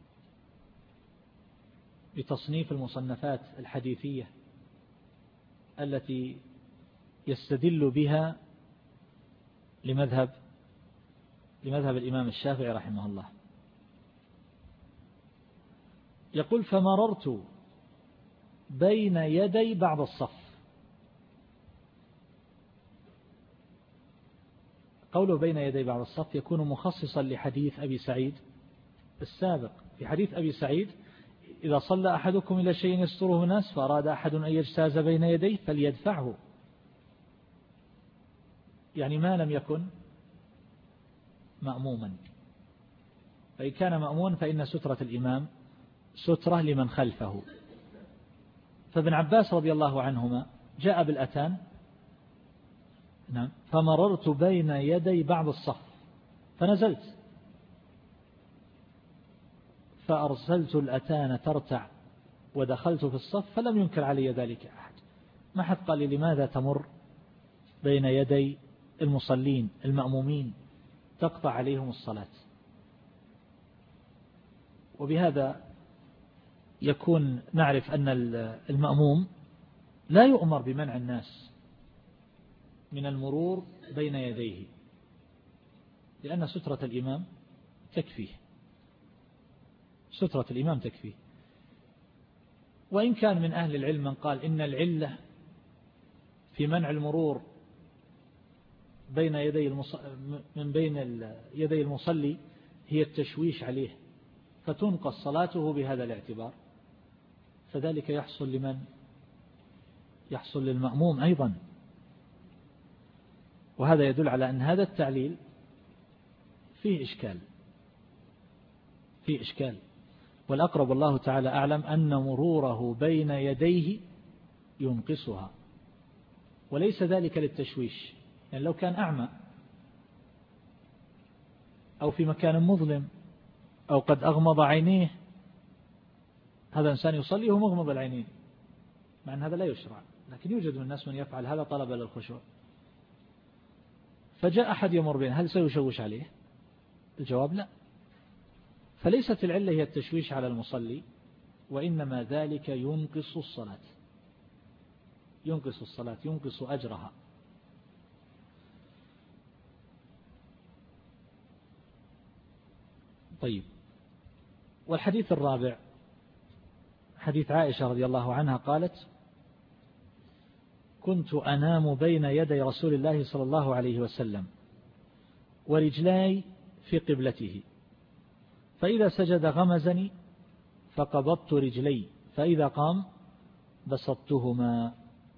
بتصنيف المصنفات الحديثية التي يستدل بها لمذهب لمذهب الإمام الشافعي رحمه الله. يقول فمررت بين يدي بعض الصف. قوله بين يدي بعض الصف يكون مخصصا لحديث أبي سعيد السابق. في حديث أبي سعيد إذا صلى أحدكم إلى شيء يستره الناس فأراد أحد أن يجتاز بين يديه فليدفعه، يعني ما لم يكن مأموما، فإن كان مأموما فإن سترة الإمام سترة لمن خلفه. فابن عباس رضي الله عنهما جاء بالأتان، نعم، فمررت بين يدي بعض الصف فنزلت فأرسلت الأتان ترتع ودخلت في الصف فلم ينكر علي ذلك أحد، ما حد قال لي لماذا تمر بين يدي المصلين المأمومين تقطع عليهم الصلاة. وبهذا يكون نعرف أن المأموم لا يؤمر بمنع الناس من المرور بين يديه، لأن سترة الإمام تكفيه، سترة الإمام تكفيه. وإن كان من أهل العلم من قال إن العلة في منع المرور بين يدي من بين يدي المصلي هي التشويش عليه، فتنقص صلاته بهذا الاعتبار، فذلك يحصل لمن؟ يحصل للمأموم أيضا. وهذا يدل على أن هذا التعليل فيه إشكال، فيه إشكال. والأقرب الله تعالى أعلم أن مروره بين يديه ينقصها، وليس ذلك للتشويش. يعني لو كان أعمى أو في مكان مظلم أو قد أغمض عينيه، هذا إنسان يصلي وهو مغمض العينين، مع أن هذا لا يشرع، لكن يوجد من الناس من يفعل هذا طلبا للخشوع. فجاء أحد يمر بين، هل سيشوش عليه؟ الجواب لا. فليست العلة هي التشويش على المصلي، وإنما ذلك ينقص الصلاة، ينقص الصلاة، ينقص أجرها. طيب، والحديث الرابع حديث عائشة رضي الله عنها قالت: كنت أنام بين يدي رسول الله صلى الله عليه وسلم ورجلاي في قبلته، فإذا سجد غمزني فقبضت رجلي، فإذا قام بسطتهما.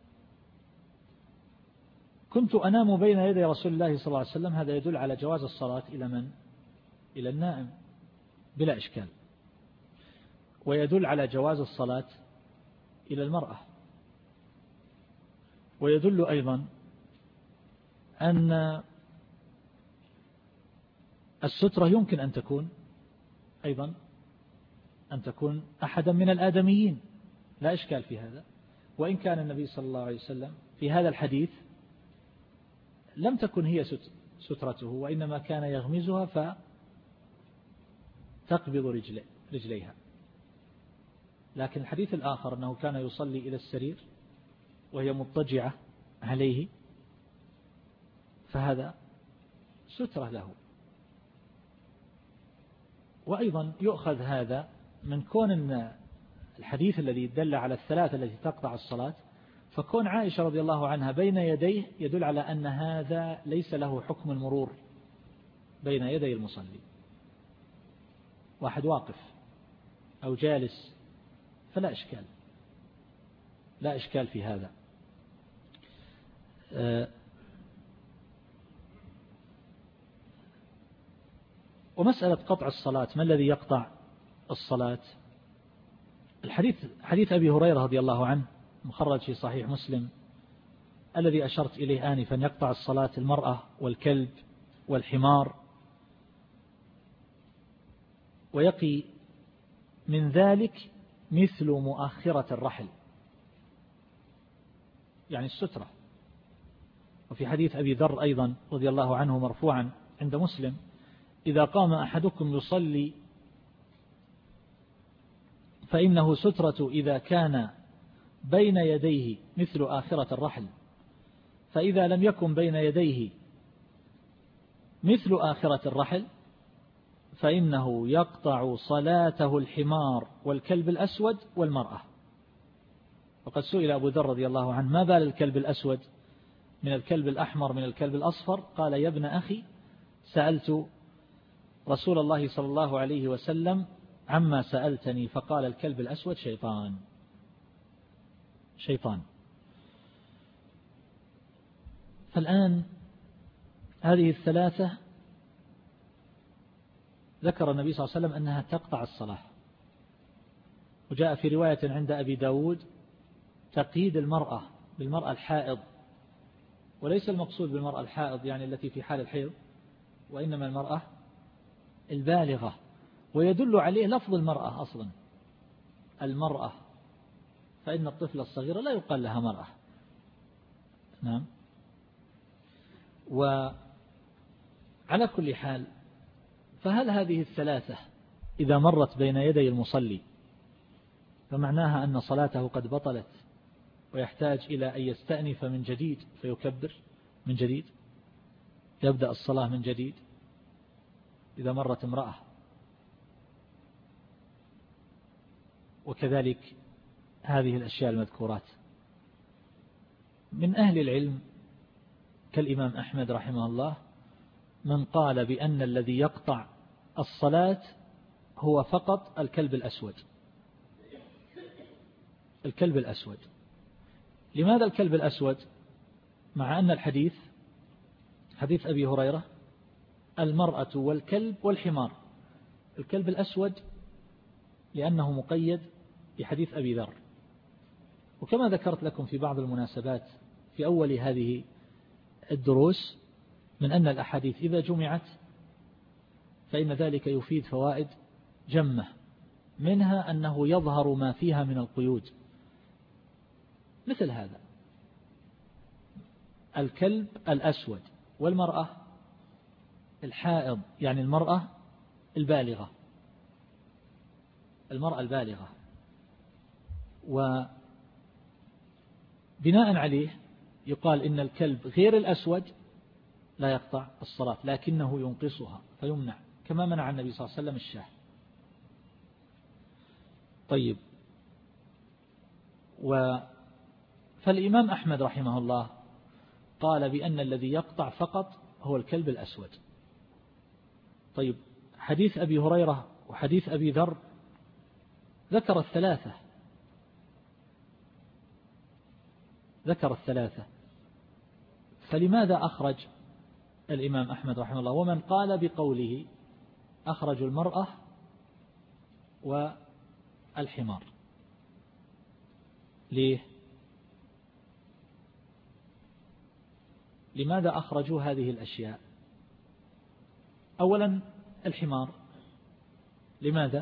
كنت أنام بين يدي رسول الله صلى الله عليه وسلم، هذا يدل على جواز الصلاة إلى من؟ إلى النائم بلا إشكال، ويدل على جواز الصلاة إلى المرأة، ويدل أيضا أن السترة يمكن أن تكون أيضا أن تكون أحدا من الآدميين، لا إشكال في هذا. وإن كان النبي صلى الله عليه وسلم في هذا الحديث لم تكن هي سترته، وإنما كان يغمزها فتقبض رجلي رجليها. لكن الحديث الآخر أنه كان يصلي إلى السرير وهي مضطجعة عليه، فهذا سترة له. وأيضا يؤخذ هذا من كون أن الحديث الذي يدل على الثلاثة التي تقطع الصلاة، فكون عائشة رضي الله عنها بين يديه يدل على أن هذا ليس له حكم المرور بين يدي المصلي. واحد واقف أو جالس فلا إشكال، لا إشكال في هذا. ومسألة قطع الصلاة، ما الذي يقطع الصلاة؟ الحديث حديث أبي هريرة رضي الله عنه مخرج في صحيح مسلم الذي أشرت إليه آنفا، يقطع الصلاة المرأة والكلب والحمار، ويقي من ذلك مثل مؤخرة الرحل، يعني السترة. وفي حديث أبي ذر أيضا رضي الله عنه مرفوعا عند مسلم: إذا قام أحدكم يصلي فإنه سترة إذا كان بين يديه مثل آخرة الرحل، فإذا لم يكن بين يديه مثل آخرة الرحل فإنه يقطع صلاته الحمار والكلب الأسود والمرأة. وقد سئل أبو ذر رضي الله عنه: ما بال الكلب الأسود من الكلب الأحمر من الكلب الأصفر؟ قال: يا ابن أخي، سألت رسول الله صلى الله عليه وسلم عما سألتني، فقال: الكلب الأسود شيطان، شيطان. فالآن هذه الثلاثة ذكر النبي صلى الله عليه وسلم أنها تقطع الصلاة. وجاء في رواية عند أبي داود تقييد المرأة بالمرأة الحائض، وليس المقصود بالمرأة الحائض يعني التي في حال الحيض، وإنما المرأة البالغة. ويدل عليه لفظ المرأة أصلا، المرأة، فإن الطفل الصغير لا يقال لها مرأة. نعم. وعلى كل حال، فهل هذه الثلاثة إذا مرت بين يدي المصلي فمعناها أن صلاته قد بطلت ويحتاج إلى أن يستأنف من جديد فيكبر من جديد، يبدأ الصلاة من جديد إذا مرت امرأة. وكذلك هذه الأشياء المذكورات. من أهل العلم كالإمام أحمد رحمه الله من قال بأن الذي يقطع الصلاة هو فقط الكلب الأسود. الكلب الأسود. لماذا الكلب الأسود؟ مع أن الحديث حديث أبي هريرة المرأة والكلب والحمار. الكلب الأسود لأنه مقيد بحديث أبي ذر. وكما ذكرت لكم في بعض المناسبات في أول هذه الدروس من أن الأحاديث إذا جمعت فإن ذلك يفيد فوائد جمة، منها أنه يظهر ما فيها من القيود، مثل هذا الكلب الأسود والمرأة الحائض، يعني المرأة البالغة المرأة البالغة وبناء عليه يقال إن الكلب غير الأسود لا يقطع الصلاة لكنه ينقصها فيمنع، كما منع النبي صلى الله عليه وسلم الشاه. طيب، و فالإمام أحمد رحمه الله قال بأن الذي يقطع فقط هو الكلب الأسود. طيب، حديث أبي هريرة وحديث أبي ذر ذكر الثلاثة ذكر الثلاثة فلماذا أخرج الإمام أحمد رحمه الله ومن قال بقوله أخرج المرأة والحمار؟ ليه؟ لماذا أخرجوا هذه الأشياء؟ أولا الحمار، لماذا؟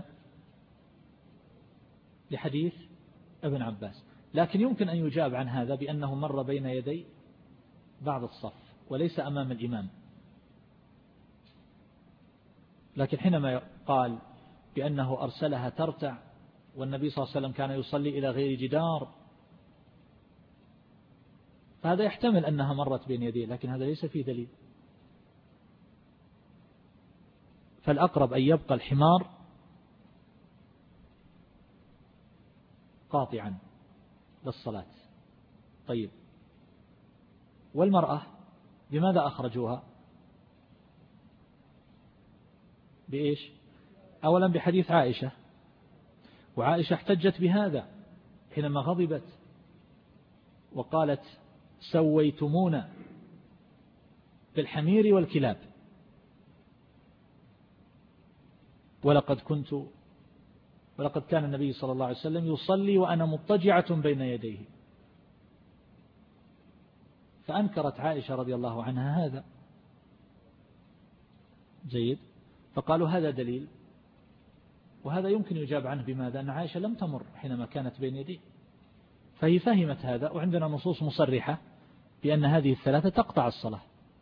لحديث ابن عباس، لكن يمكن أن يجاب عن هذا بأنه مر بين يدي بعض الصف وليس أمام الإمام. لكن حينما قال بأنه أرسلها ترتع والنبي صلى الله عليه وسلم كان يصلي إلى غير جدار، فهذا يحتمل أنها مرت بين يديه، لكن هذا ليس فيه دليل. فالأقرب أن يبقى الحمار قاطعا للصلاة. طيب، والمرأة لماذا أخرجوها؟ بإيش؟ أولا بحديث عائشة، وعائشة احتجت بهذا حينما غضبت وقالت سويتمونا بالحمير والكلاب ولقد كنت ولقد كان النبي صلى الله عليه وسلم يصلي وأنا مضطجعة بين يديه. فأنكرت عائشة رضي الله عنها هذا. جيد. فقالوا هذا دليل، وهذا يمكن يجاب عنه بماذا؟ أن عائشة لم تمر حينما كانت بين يديه، فهي فهمت هذا، وعندنا نصوص مصرحة بأن هذه الثلاثة تقطع الصلاة.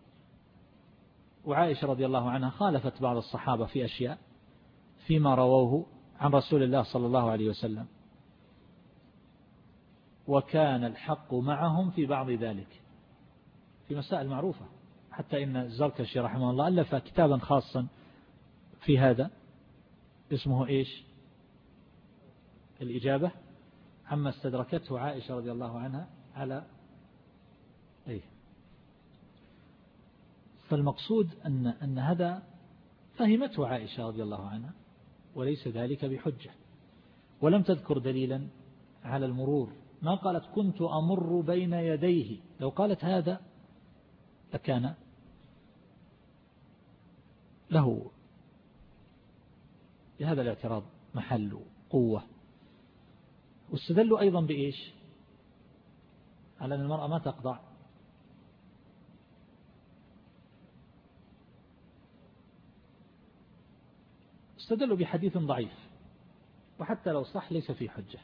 وعائشة رضي الله عنها خالفت بعض الصحابة في أشياء فيما رووه عن رسول الله صلى الله عليه وسلم، وكان الحق معهم في بعض ذلك في مسائل معروفة. حتى إن الزركشي رحمه الله ألف كتابا خاصا في هذا اسمه إيش؟ الإجابة عما استدركته عائشة رضي الله عنها على أيه. فالمقصود أن أن هذا فهمته عائشة رضي الله عنها، وليس ذلك بحجة، ولم تذكر دليلا على المرور. ما قالت كنت أمر بين يديه، لو قالت هذا لكان له لهذا الاعتراض محل قوة. واستدلوا أيضا بإيش؟ على أن المرأة ما تقطع استدلوا بحديث ضعيف، وحتى لو صح ليس فيه حجة،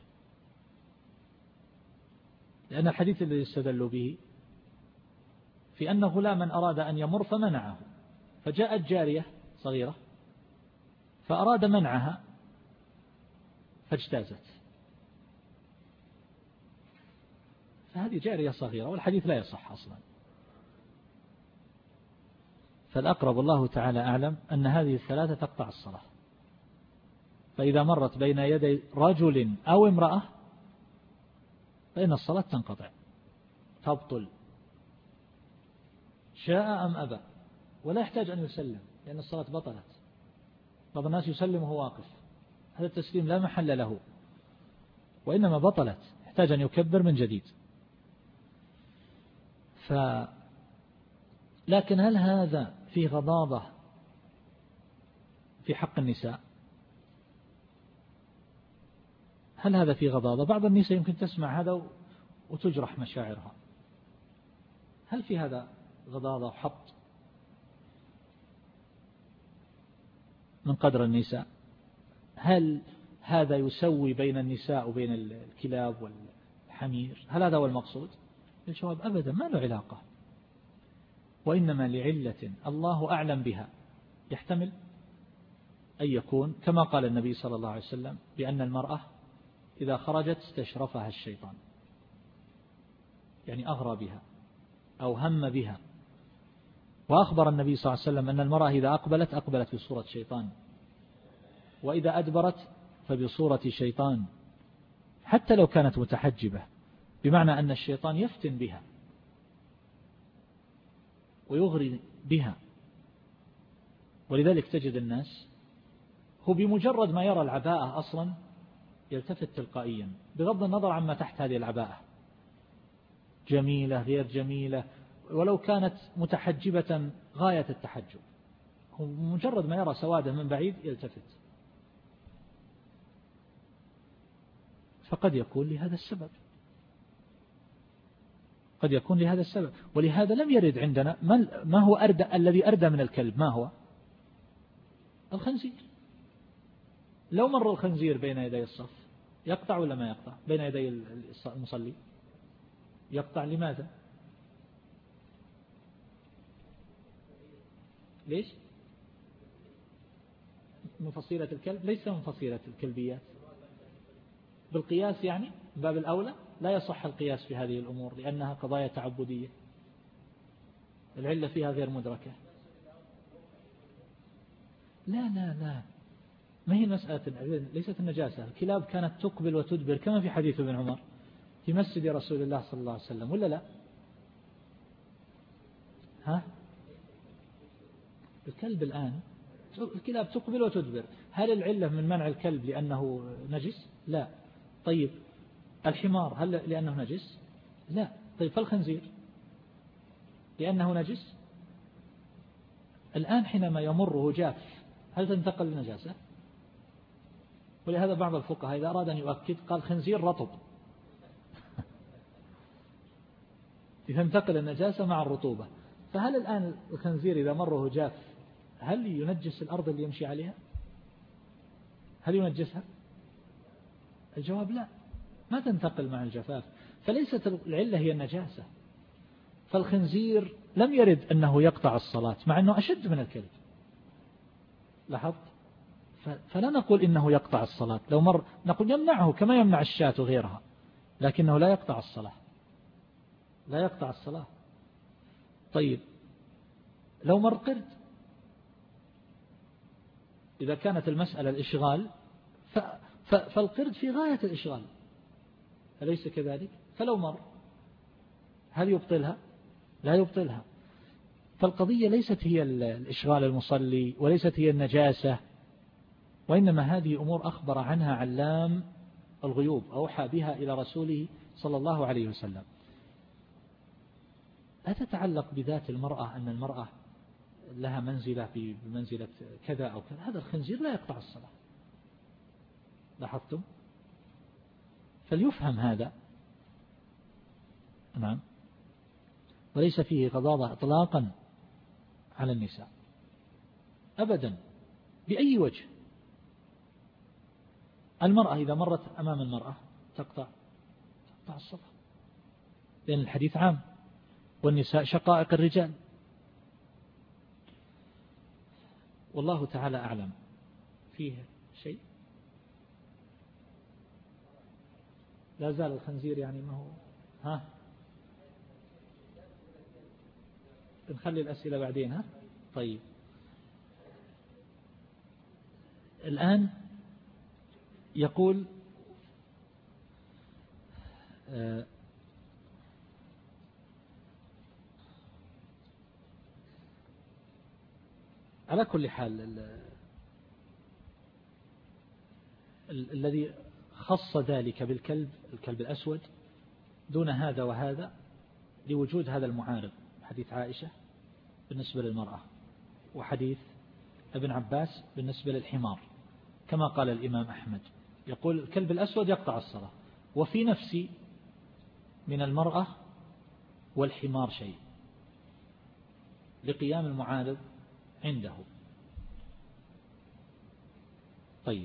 لأن الحديث الذي استدلوا به في أن غلاما أراد أن يمر فمنعه، فجاءت جارية صغيرة فأراد منعها فاجتازت، فهذه جارية صغيرة والحديث لا يصح أصلا. فالأقرب الله تعالى أعلم أن هذه الثلاثة تقطع الصلاة، فإذا مرت بين يدي رجل أو امرأة فإن الصلاة تنقطع تبطل شاء أم أبى، ولا يحتاج أن يسلم لأن الصلاة بطلت. بعض الناس يسلم وهو واقف، هذا التسليم لا محل له، وإنما بطلت، يحتاج أن يكبر من جديد. ف لكن هل هذا في غضاضة في حق النساء؟ هل هذا في غضاضة؟ بعض النساء يمكن تسمع هذا وتجرح مشاعرها. هل في هذا غضاضة وحط من قدر النساء؟ هل هذا يسوي بين النساء وبين الكلاب والحمير؟ هل هذا هو المقصود؟ الجواب أبدا، ما له علاقة، وإنما لعلة الله أعلم بها. يحتمل أن يكون كما قال النبي صلى الله عليه وسلم بأن المرأة إذا خرجت استشرفها الشيطان، يعني أغرى بها أو هم بها. وأخبر النبي صلى الله عليه وسلم أن المرأة إذا أقبلت أقبلت بصورة شيطان، وإذا أدبرت فبصورة شيطان، حتى لو كانت متحجبة، بمعنى أن الشيطان يفتن بها ويغري بها. ولذلك تجد الناس هو بمجرد ما يرى العباءة أصلا يلتفت تلقائيا بغض النظر عما تحت هذه العباءة، جميلة غير جميلة، ولو كانت متحجبة غاية التحجب، هو مجرد ما يرى سواده من بعيد يلتفت. فقد يكون لهذا السبب، قد يكون لهذا السبب. ولهذا لم يرد عندنا ما هو أردى الذي أردى من الكلب، ما هو؟ الخنزير. لو مر الخنزير بين يدي الصف يقطع ولا ما يقطع؟ بين يدي المصلي يقطع. لماذا؟ ليش؟ من فصيلة الكلب؟ ليس من فصيلة الكلبيات. بالقياس يعني باب الأولى لا يصح القياس في هذه الأمور لأنها قضايا تعبدية، العلة فيها غير مدركة. لا لا لا ما هي مسألة، ليست النجاسة. الكلاب كانت تقبل وتدبر كما في حديث ابن عمر في مسجد رسول الله صلى الله عليه وسلم، ولا لا؟ ها؟ الكلب الآن الكلاب تقبل وتدبر، هل العلة من منع الكلب لأنه نجس؟ لا. طيب الحمار هل لأنه نجس؟ لا. طيب فالخنزير لأنه نجس؟ الآن حينما يمره جاف هل تنتقل النجاسة؟ ولهذا بعض الفقهاء إذا أراد أن يؤكد قال خنزير رطب تنتقل النجاسة مع الرطوبة. فهل الآن الخنزير إذا مره جاف هل ينجس الأرض اللي يمشي عليها؟ هل ينجسها؟ الجواب لا، ما تنتقل مع الجفاف. فليست العلة هي النجاسة. فالخنزير لم يرد أنه يقطع الصلاة مع أنه أشد من الكلب، لاحظت؟ فلا نقول إنه يقطع الصلاة، لو مر نقول يمنعه كما يمنع الشاة وغيرها، لكنه لا يقطع الصلاة، لا يقطع الصلاة. طيب لو مر قرد، إذا كانت المسألة الإشغال فالقرد في غاية الإشغال، أليس كذلك؟ فلو مر هل يبطلها؟ لا يبطلها. فالقضية ليست هي الإشغال المصلي وليست هي النجاسة، وإنما هذه أمور أخبر عنها علام الغيوب، أوحى بها إلى رسوله صلى الله عليه وسلم. لا تتعلق بذات المرأة أن المرأة لها منزلة بمنزلة كذا أو كذا. هذا الخنزير لا يقطع الصلاة، لاحظتم؟ فليفهم هذا. نعم. وليس فيه غضاضة إطلاقا على النساء أبدا بأي وجه. المرأة إذا مرت أمام المرأة تقطع تقطع الصلاة، لأن الحديث عام، والنساء شقائق الرجال. والله تعالى أعلم فيه شيء؟ لا زال الخنزير يعني ما هو ها نخلي الأسئلة بعدين. ها طيب الآن يقول آه على كل حال ال ال الذي خص ذلك بالكلب الكلب الأسود دون هذا وهذا لوجود هذا المعارض، حديث عائشة بالنسبة للمرأة وحديث ابن عباس بالنسبة للحمار، كما قال الإمام أحمد يقول الكلب الأسود يقطع الصلاة، وفي نفسي من المرأة والحمار شيء لقيام المعارض عنده. طيب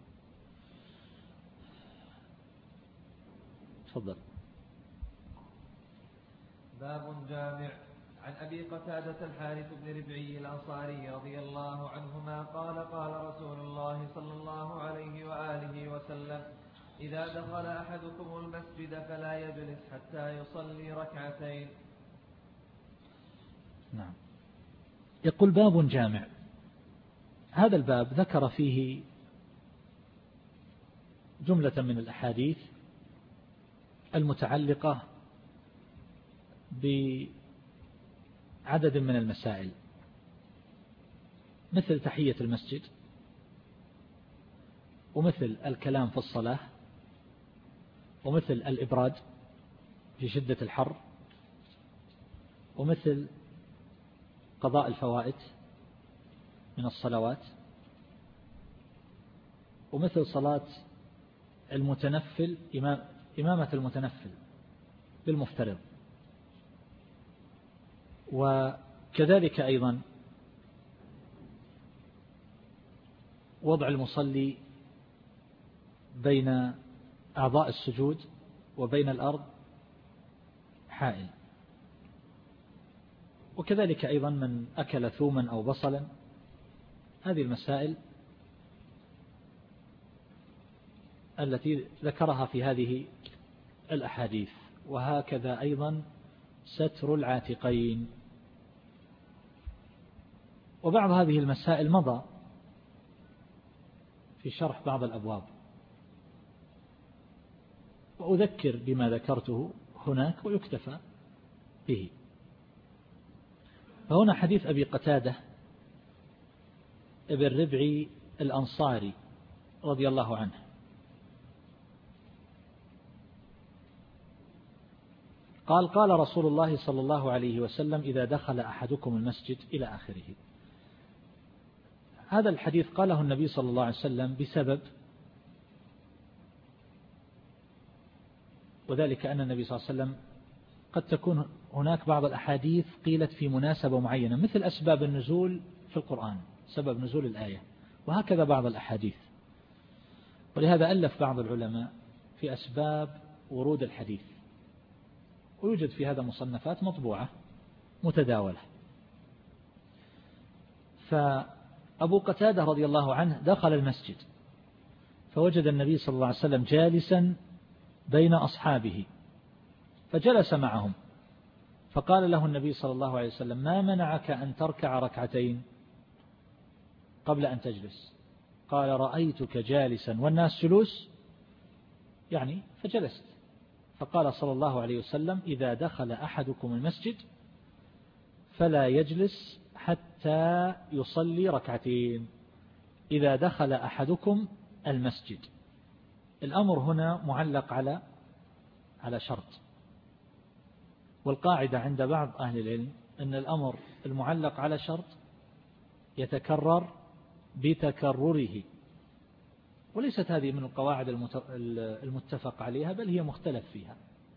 تفضل.
باب جامع. عن أبي قتادة الحارث بن ربعي الأنصاري رضي الله عنهما قال قال رسول الله صلى الله عليه وآله وسلم: إذا دخل أحدكم المسجد فلا يجلس حتى يصلي ركعتين.
نعم. يقول باب جامع. هذا الباب ذكر فيه جملة من الأحاديث المتعلقة بعدد من المسائل، مثل تحية المسجد، ومثل الكلام في الصلاة، ومثل الإبراد في شدة الحر، ومثل قضاء الفوائد من الصلوات، ومثل صلاة المتنفل إمامة المتنفل بالمفترض، وكذلك أيضا وضع المصلي بين أعضاء السجود وبين الأرض حائل، وكذلك أيضا من أكل ثوما أو بصلا. هذه المسائل التي ذكرها في هذه الأحاديث. وهكذا أيضا ستر العاتقين. وبعض هذه المسائل مضى في شرح بعض الأبواب، وأذكر بما ذكرته هناك ويكتفى به. فهنا حديث أبي قتادة ابن ربعي الأنصاري رضي الله عنه قال قال رسول الله صلى الله عليه وسلم: إذا دخل أحدكم المسجد، إلى آخره. هذا الحديث قاله النبي صلى الله عليه وسلم بسبب، وذلك أن النبي صلى الله عليه وسلم قد تكون هناك بعض الأحاديث قيلت في مناسبة معينة، مثل أسباب النزول في القرآن، سبب نزول الآية، وهكذا بعض الأحاديث. ولهذا ألف بعض العلماء في أسباب ورود الحديث، ويوجد في هذا مصنفات مطبوعة متداولة. فأبو قتادة رضي الله عنه دخل المسجد فوجد النبي صلى الله عليه وسلم جالسا بين أصحابه، فجلس معهم، فقال له النبي صلى الله عليه وسلم: ما منعك أن تركع ركعتين قبل أن تجلس؟ قال: رأيتك جالسا والناس جلوس، يعني فجلست. فقال صلى الله عليه وسلم: إذا دخل أحدكم المسجد فلا يجلس حتى يصلي ركعتين. إذا دخل أحدكم المسجد، الأمر هنا معلق على على شرط، والقاعدة عند بعض أهل العلم أن الأمر المعلق على شرط يتكرر بتكرره، وليست هذه من القواعد المتفق عليها، بل هي مختلف فيها.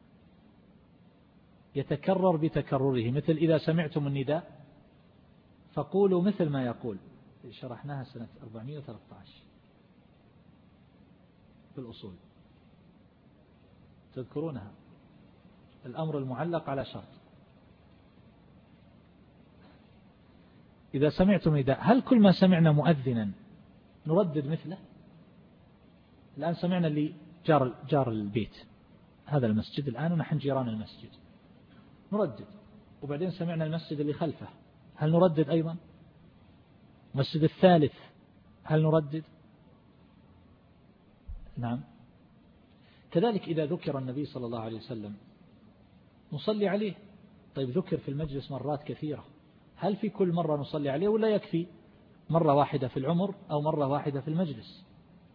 يتكرر بتكرره، مثل إذا سمعتم النداء فقولوا مثل ما يقول، شرحناها سنة أربعمائة وثلاثة عشر في الأصول، تذكرونها. الأمر المعلق على شرط. إذا سمعتم نداء، هل كل ما سمعنا مؤذنا نردد مثله. الآن سمعنا اللي جار, جار البيت هذا المسجد الآن ونحن جيران المسجد، نردد. وبعدين سمعنا المسجد اللي خلفه، هل نردد أيضا؟ المسجد الثالث هل نردد؟ نعم. كذلك إذا ذكر النبي صلى الله عليه وسلم نصلي عليه. طيب ذكر في المجلس مرات كثيرة، هل في كل مرة نصلي عليه ولا يكفي مرة واحدة في العمر أو مرة واحدة في المجلس؟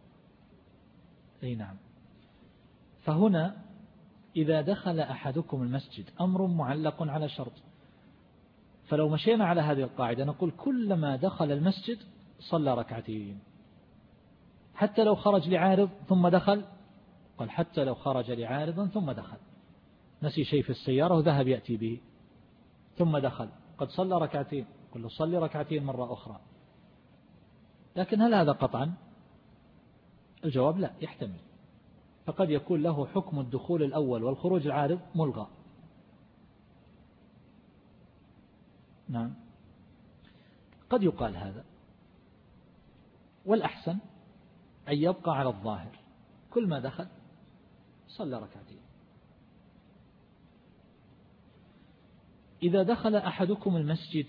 أي نعم. فهنا إذا دخل أحدكم المسجد أمر معلق على شرط، فلو مشينا على هذه القاعدة نقول كلما دخل المسجد صلى ركعتين، حتى لو خرج لعارض ثم دخل، قال حتى لو خرج لعارض ثم دخل، نسي شيء في السيارة وذهب يأتي به ثم دخل، قد صلى ركعتين، قل له صلي ركعتين مرة أخرى. لكن هل هذا قطعا؟ الجواب لا، يحتمل. فقد يكون له حكم الدخول الأول والخروج العارض ملغى. نعم، قد يقال هذا، والأحسن أن يبقى على الظاهر، كل ما دخل صلى ركعتين. إذا دخل أحدكم المسجد،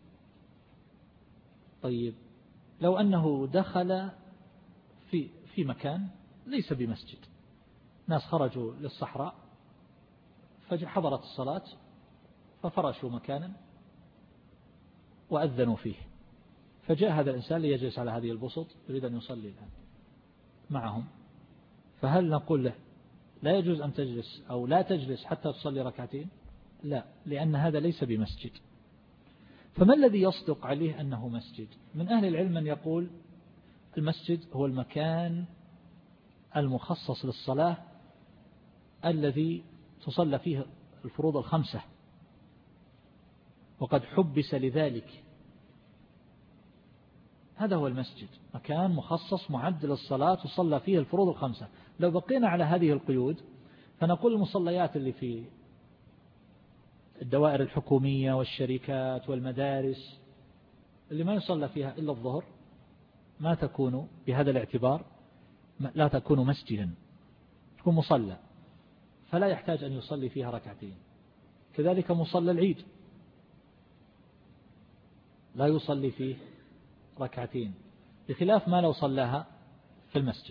طيب لو أنه دخل في في مكان ليس بمسجد، ناس خرجوا للصحراء فحضرت الصلاة ففرشوا مكانا وأذنوا فيه، فجاء هذا الإنسان ليجلس على هذه البسط يريد أن يصلي الآن معهم، فهل نقول له لا يجوز أن تجلس أو لا تجلس حتى تصلي ركعتين؟ لا، لأن هذا ليس بمسجد. فما الذي يصدق عليه أنه مسجد؟ من أهل العلم من يقول المسجد هو المكان المخصص للصلاة الذي تصلى فيه الفروض الخمسة، وقد حبس لذلك. هذا هو المسجد، مكان مخصص معد للصلاة تصلى فيه الفروض الخمسة. لو بقينا على هذه القيود فنقول المصليات اللي في الدوائر الحكومية والشركات والمدارس اللي ما يصلى فيها إلا الظهر ما تكون بهذا الاعتبار لا تكون مسجدا، تكون مصلى، فلا يحتاج أن يصلي فيها ركعتين. كذلك مصلى العيد لا يصلي فيه ركعتين، بخلاف ما لو صلاها في المسجد.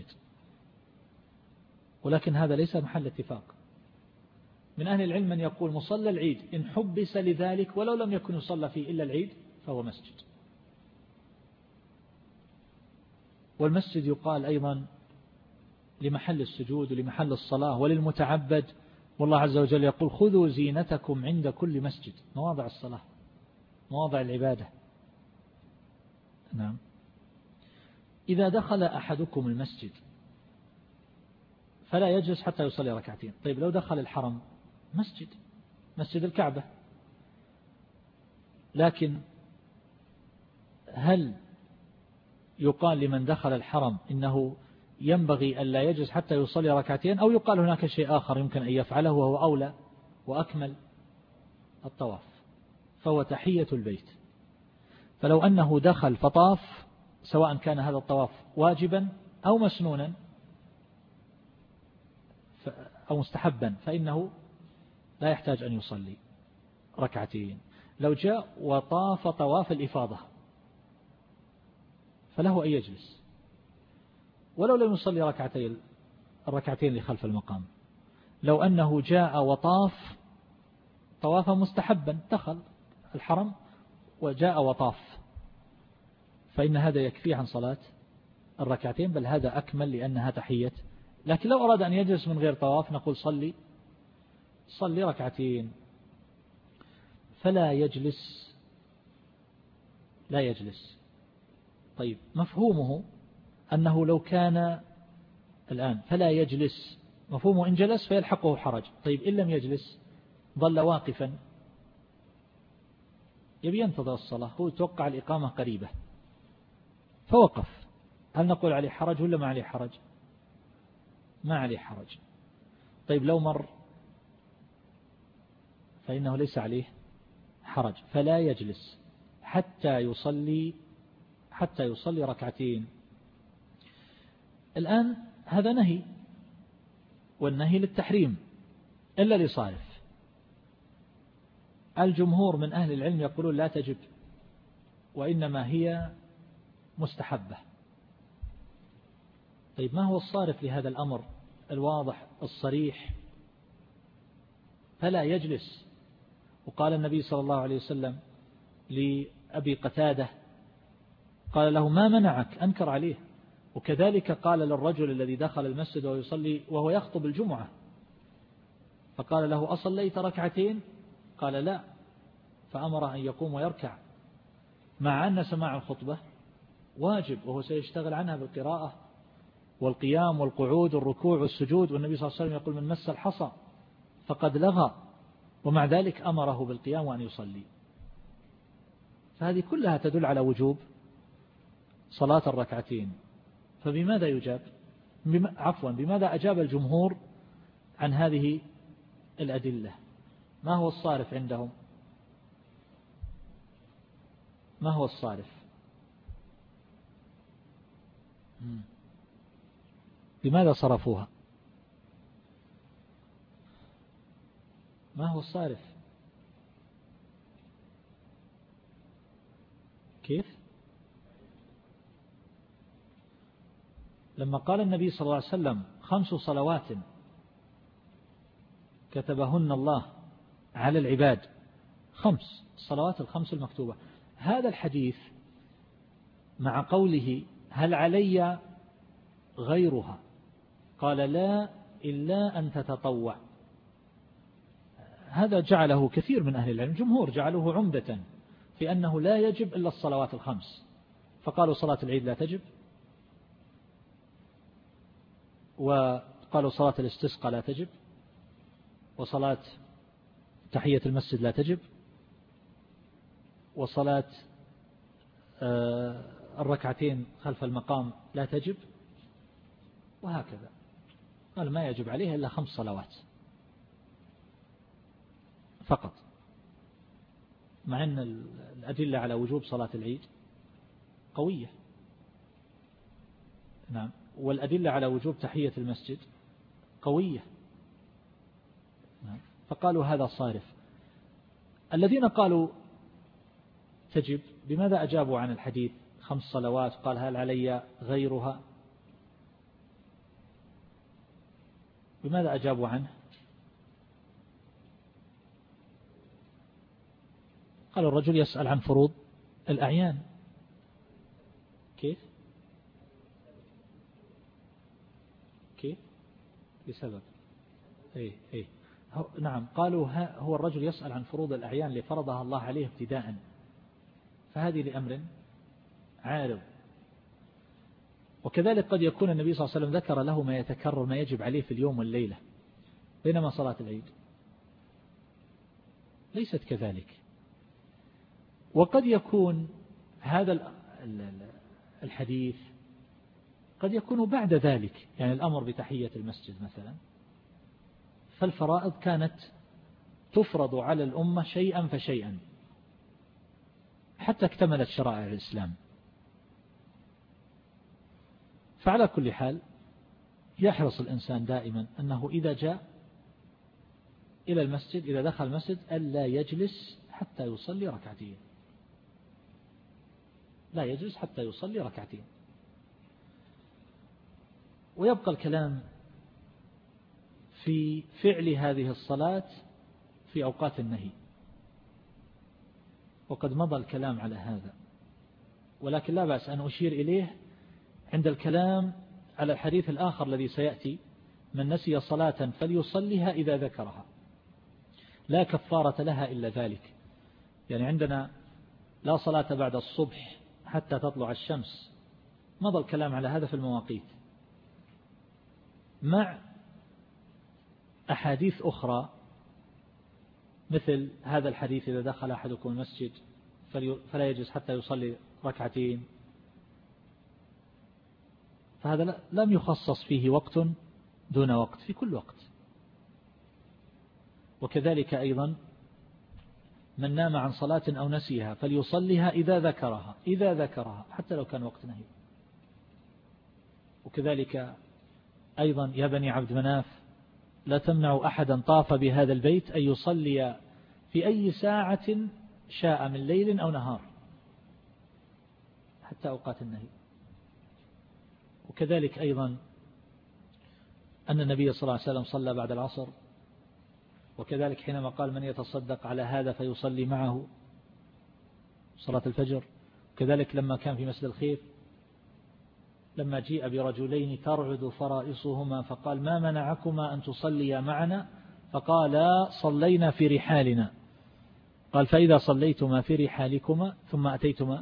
ولكن هذا ليس محل اتفاق. من أهل العلم من يقول مصلى العيد إن حبس لذلك ولو لم يكن يصلى فيه إلا العيد فهو مسجد. والمسجد يقال أيضا لمحل السجود ولمحل الصلاة وللمتعبد، والله عز وجل يقول خذوا زينتكم عند كل مسجد، مواضع الصلاة مواضع العبادة. نعم. إذا دخل أحدكم المسجد فلا يجلس حتى يصلي ركعتين. طيب لو دخل الحرم مسجد مسجد الكعبة، لكن هل يقال لمن دخل الحرم إنه ينبغي أن لا يجلس حتى يصلي ركعتين، أو يقال هناك شيء آخر يمكن أن يفعله وهو أولى وأكمل؟ الطواف، فهو تحية البيت. فلو أنه دخل فطاف سواء كان هذا الطواف واجبا أو مسنونا أو مستحبا فإنه لا يحتاج أن يصلي ركعتين. لو جاء وطاف طواف الإفاضة فله أن يجلس ولو لم يصلي ركعتين الركعتين اللي خلف المقام. لو أنه جاء وطاف طوافا مستحبا، دخل الحرم وجاء وطاف، فإن هذا يكفي عن صلاة الركعتين، بل هذا أكمل لأنها تحية. لكن لو أراد أن يجلس من غير طواف نقول صلي صلي ركعتين، فلا يجلس لا يجلس. طيب مفهومه أنه لو كان الآن فلا يجلس، مفهومه إن جلس فيلحقه حرج. طيب إن لم يجلس ظل واقفا يبي ينتظر الصلاة، هو يتوقع الإقامة قريبة فوقف، هل نقول عليه حرج ولا ما عليه حرج؟ ما عليه حرج. طيب لو مر فإنه ليس عليه حرج، فلا يجلس حتى يصلي حتى يصلي ركعتين. الآن هذا نهي، والنهي للتحريم إلا لصارف. الجمهور من أهل العلم يقولون لا تجب، وإنما هي مستحبة. طيب ما هو الصارف لهذا الأمر الواضح الصريح؟ فلا يجلس. وقال النبي صلى الله عليه وسلم لأبي قتادة، قال له ما منعك؟ أنكر عليه. وكذلك قال للرجل الذي دخل المسجد ويصلي وهو يخطب الجمعة، فقال له أصليت ركعتين؟ قال لا، فأمر أن يقوم ويركع، مع أن سماع الخطبة واجب، وهو سيشتغل عنها بالقراءة والقيام والقعود والركوع والسجود، والنبي صلى الله عليه وسلم يقول من مس الحصى فقد لغى، ومع ذلك أمره بالقيام وأن يصلي. فهذه كلها تدل على وجوب صلاة الركعتين. فبماذا يجاب؟ بم... عفوا بماذا أجاب الجمهور عن هذه الأدلة؟ ما هو الصارف عندهم؟ ما هو الصارف؟ لماذا صرفوها؟ ما هو الصارف؟ كيف؟ لما قال النبي صلى الله عليه وسلم خمس صلوات كتبهن الله على العباد، خمس الصلوات الخمس المكتوبة، هذا الحديث مع قوله هل علي غيرها؟ قال لا إلا أن تتطوع. هذا جعله كثير من أهل العلم، جمهور جعله عمدة في أنه لا يجب إلا الصلوات الخمس، فقالوا صلاة العيد لا تجب، وقالوا صلاة الاستسقاء لا تجب، وصلاة تحية المسجد لا تجب، وصلاة الركعتين خلف المقام لا تجب، وهكذا. قال ما يجب عليه إلا خمس صلوات فقط، مع أن الأدلة على وجوب صلاة العيد قوية. نعم، والأدلة على وجوب تحية المسجد قوية. نعم. فقالوا هذا صارف. الذين قالوا تجب بماذا أجابوا عن الحديث خمس صلوات؟ قال هل علي غيرها؟ بماذا أجابوا عنه؟ قال الرجل يسأل عن فروض الأعيان. كيف؟ كيف؟ بسبب إيه إيه نعم، قالوا هو الرجل يسأل عن فروض الأعيان لفرضها الله عليه ابتداء، فهذه لأمر عارض. وكذلك قد يكون النبي صلى الله عليه وسلم ذكر له ما يتكرر ما يجب عليه في اليوم والليلة، بينما صلاة العيد ليست كذلك. وقد يكون هذا الحديث قد يكون بعد ذلك، يعني الأمر بتحية المسجد مثلا، فالفرائض كانت تفرض على الأمة شيئا فشيئا حتى اكتملت شرائع الإسلام. فعلى كل حال يحرص الإنسان دائما أنه إذا جاء إلى المسجد، إذا دخل المسجد، ألا يجلس حتى يصلي ركعتين، لا يجلس حتى يصلي ركعتين. ويبقى الكلام في فعل هذه الصلاة في أوقات النهي، وقد مضى الكلام على هذا، ولكن لا بأس أن أشير إليه عند الكلام على الحديث الآخر الذي سيأتي: من نسي صلاة فليصليها إذا ذكرها لا كفارة لها إلا ذلك. يعني عندنا لا صلاة بعد الصبح حتى تطلع الشمس، مضى الكلام على هذا في المواقيت، مع أحاديث أخرى مثل هذا الحديث: إذا دخل أحدكم المسجد فلا يجلس حتى يصلي ركعتين. فهذا لم يخصص فيه وقت دون وقت، في كل وقت. وكذلك أيضا من نام عن صلاة أو نسيها فليصليها إذا ذكرها، إذا ذكرها حتى لو كان وقت نهي. وكذلك أيضا يا بني عبد مناف لا تمنع أحدا طاف بهذا البيت أن يصلي في أي ساعة شاء من ليل أو نهار حتى أوقات النهي. وكذلك أيضا أن النبي صلى الله عليه وسلم صلى بعد العصر، وكذلك حينما قال من يتصدق على هذا فيصلي معه صلاة الفجر. كذلك لما كان في مسجد الخيف لما جيء برجلين ترعد فرائصهما فقال ما منعكما أن تصليا معنا؟ فقال صلينا في رحالنا. قال فإذا صليتما في رحالكما ثم أتيتما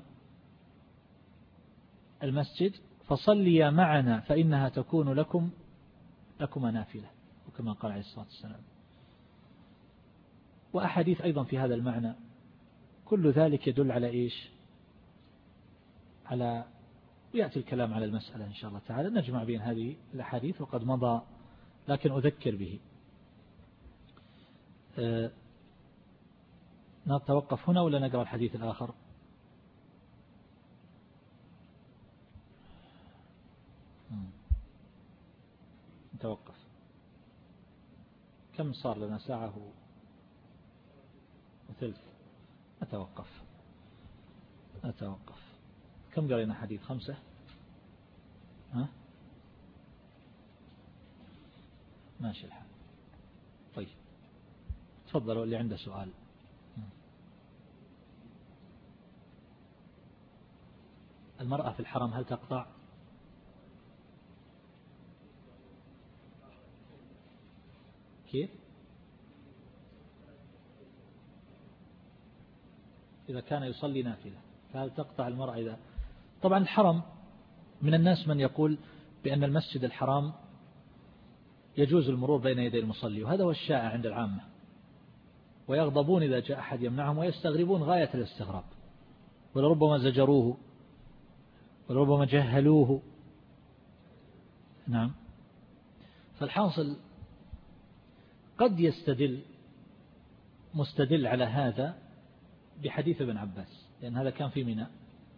المسجد فصليا معنا فإنها تكون لكم لكما نافلة، وكما قال عليه الصلاة والسلام. وأحاديث أيضا في هذا المعنى. كل ذلك يدل على إيش؟ على ويأتي الكلام على المسألة إن شاء الله تعالى، نجمع بين هذه الأحاديث وقد مضى، لكن أذكر به. أه نتوقف هنا ولا نقرأ الحديث الآخر؟ نتوقف. كم صار لنا؟ ساعة وثلث. نتوقف نتوقف كم قرينا حديث؟ خمسة. ها ماشي الحال. طيب تفضلوا اللي عنده سؤال. المرأة في الحرم هل تقطع؟ كيف؟ إذا كان يصلي نافلة فهل تقطع المرأة؟ إذا طبعا الحرم من الناس من يقول بأن المسجد الحرام يجوز المرور بين يدي المصلي، وهذا هو الشائع عند العامة، ويغضبون إذا جاء أحد يمنعهم ويستغربون غاية الاستغراب، ولربما زجروه ولربما جهلوه. نعم. فالحاصل قد يستدل مستدل على هذا بحديث ابن عباس، لأن هذا كان في منى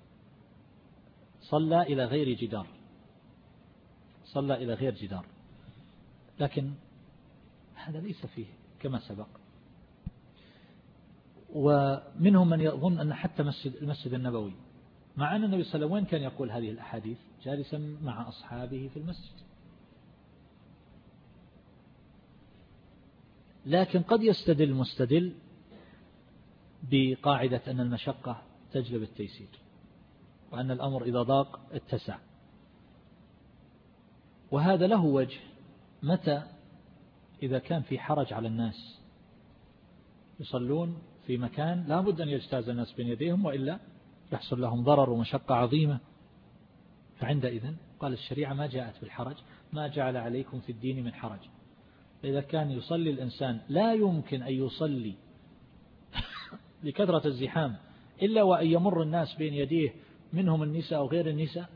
صلى إلى غير جدار صلى إلى غير جدار لكن هذا ليس فيه كما سبق. ومنهم من يظن أن حتى مسجد المسجد النبوي، مع أن النبي صلى الله عليه وسلم وين كان يقول هذه الأحاديث؟ جالسا مع أصحابه في المسجد. لكن قد يستدل مستدل بقاعدة أن المشقة تجلب التيسير، وأن الأمر إذا ضاق اتسع. وهذا له وجه متى؟ إذا كان في حرج على الناس يصلون في مكان لا بد أن يجتاز الناس بين يديهم وإلا يحصل لهم ضرر ومشقة عظيمة، فعندئذ قال الشريعة ما جاءت بالحرج، ما جعل عليكم في الدين من حرج. إذا كان يصلي الإنسان لا يمكن أن يصلي لكثرة الزحام إلا وأن يمر الناس بين يديه منهم النساء أو غير النساء،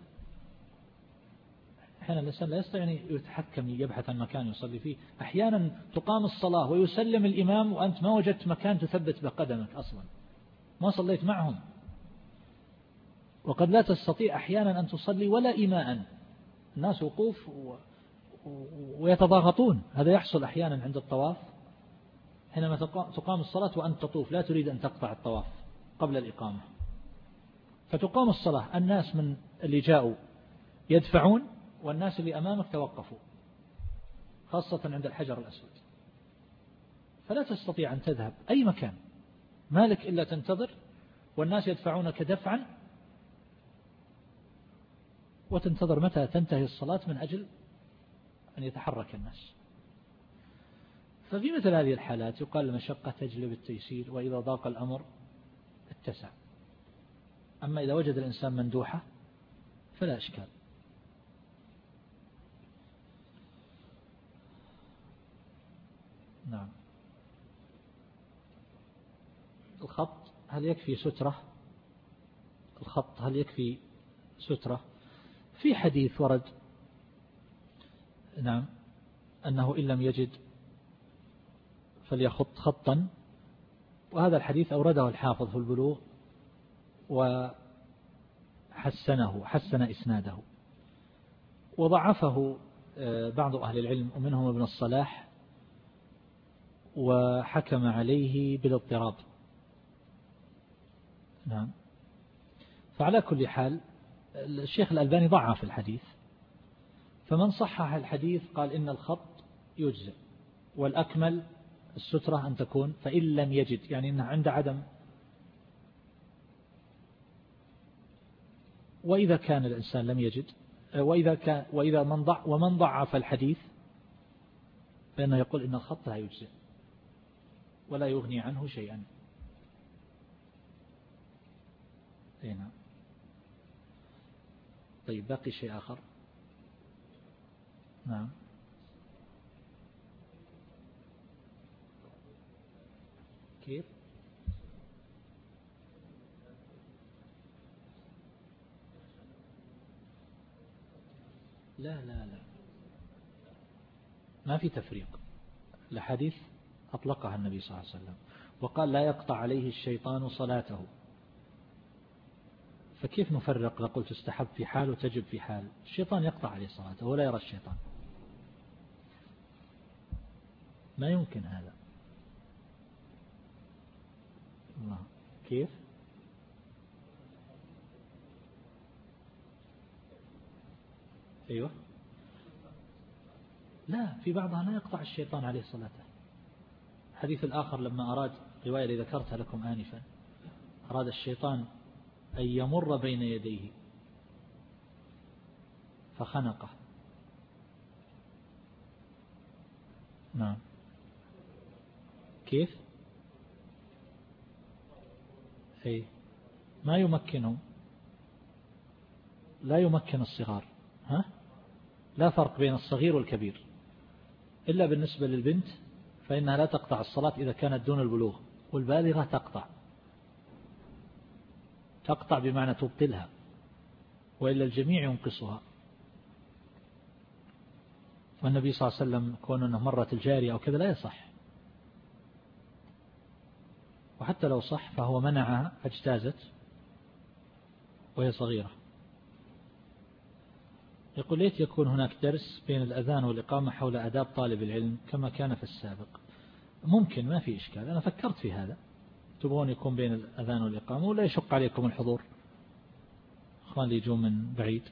أحيانا الإنسان لا يستطيع أن يتحكم يبحث عن مكان يصلي فيه. أحيانا تقام الصلاة ويسلم الإمام وأنت ما وجدت مكان تثبت بقدمك أصلا، ما صليت معهم. وقد لا تستطيع أحيانا أن تصلي ولا إيماء، الناس وقوف و... ويتضاغطون. هذا يحصل أحيانا عند الطواف، حينما تقام الصلاة وأنت تطوف لا تريد أن تقطع الطواف قبل الإقامة، فتقام الصلاة، الناس من اللي جاءوا يدفعون والناس اللي أمامك توقفوا، خاصة عند الحجر الأسود، فلا تستطيع أن تذهب أي مكان، مالك إلا تنتظر والناس يدفعونك دفعا، وتنتظر متى تنتهي الصلاة من أجل أن يتحرك الناس. ففي مثل هذه الحالات يقال المشقة تجلب التيسير، وإذا ضاق الأمر اتسع. أما إذا وجد الإنسان مندوحة فلا إشكال. نعم. الخط هل يكفي سترة؟ الخط هل يكفي سترة؟ في حديث ورد نعم أنه إن لم يجد فليخط خطا، وهذا الحديث أورده الحافظ في البلوغ وحسنه حسن إسناده. وضعفه بعض أهل العلم ومنهم ابن الصلاح، وحكم عليه بالاضطراب. نعم. فعلى كل حال الشيخ الألباني ضعف الحديث، فمن صحح الحديث قال إن الخط يجزئ، والأكمل السترة أن تكون، فإن لم يجد يعني إنه عند عدم. وإذا كان الإنسان لم يجد، وإذا كان وإذا من ضع ومن ضعف الحديث فإنه يقول إن الخط لا يجزئ ولا يغني عنه شيئا. هنا. طيب باقي شيء آخر. نعم. كيف؟ لا لا لا ما في تفريق. الحديث أطلقها النبي صلى الله عليه وسلم وقال لا يقطع عليه الشيطان صلاته، فكيف نفرق؟ لقل تستحب في حال وتجب في حال. الشيطان يقطع عليه صلاته ولا يرى الشيطان، ما يمكن هذا. الله. كيف؟ أيوة. لا، في بعضها لا يقطع الشيطان عليه صلاته. الحديث الآخر لما أراد، رواية اللي ذكرتها لكم آنفا، أراد الشيطان أن يمر بين يديه فخنقه. نعم. كيف؟ أي ما يمكنهم، لا يمكن الصغار. ها؟ لا فرق بين الصغير والكبير، إلا بالنسبة للبنت فإنها لا تقطع الصلاة إذا كانت دون البلوغ، والبالغة تقطع تقطع بمعنى تبطلها، وإلا الجميع ينقصها. والنبي صلى الله عليه وسلم كون أنه مرت الجارية أو كذا لا يصح، وحتى لو صح فهو منعها فاجتازت وهي صغيرة. يقول ليت يكون هناك درس بين الأذان والإقامة حول آداب طالب العلم كما كان في السابق. ممكن، ما في إشكال، أنا فكرت في هذا. تبغون يكون بين الأذان والإقامة ولا يشق عليكم الحضور؟ أخوان اللي يجون من بعيد.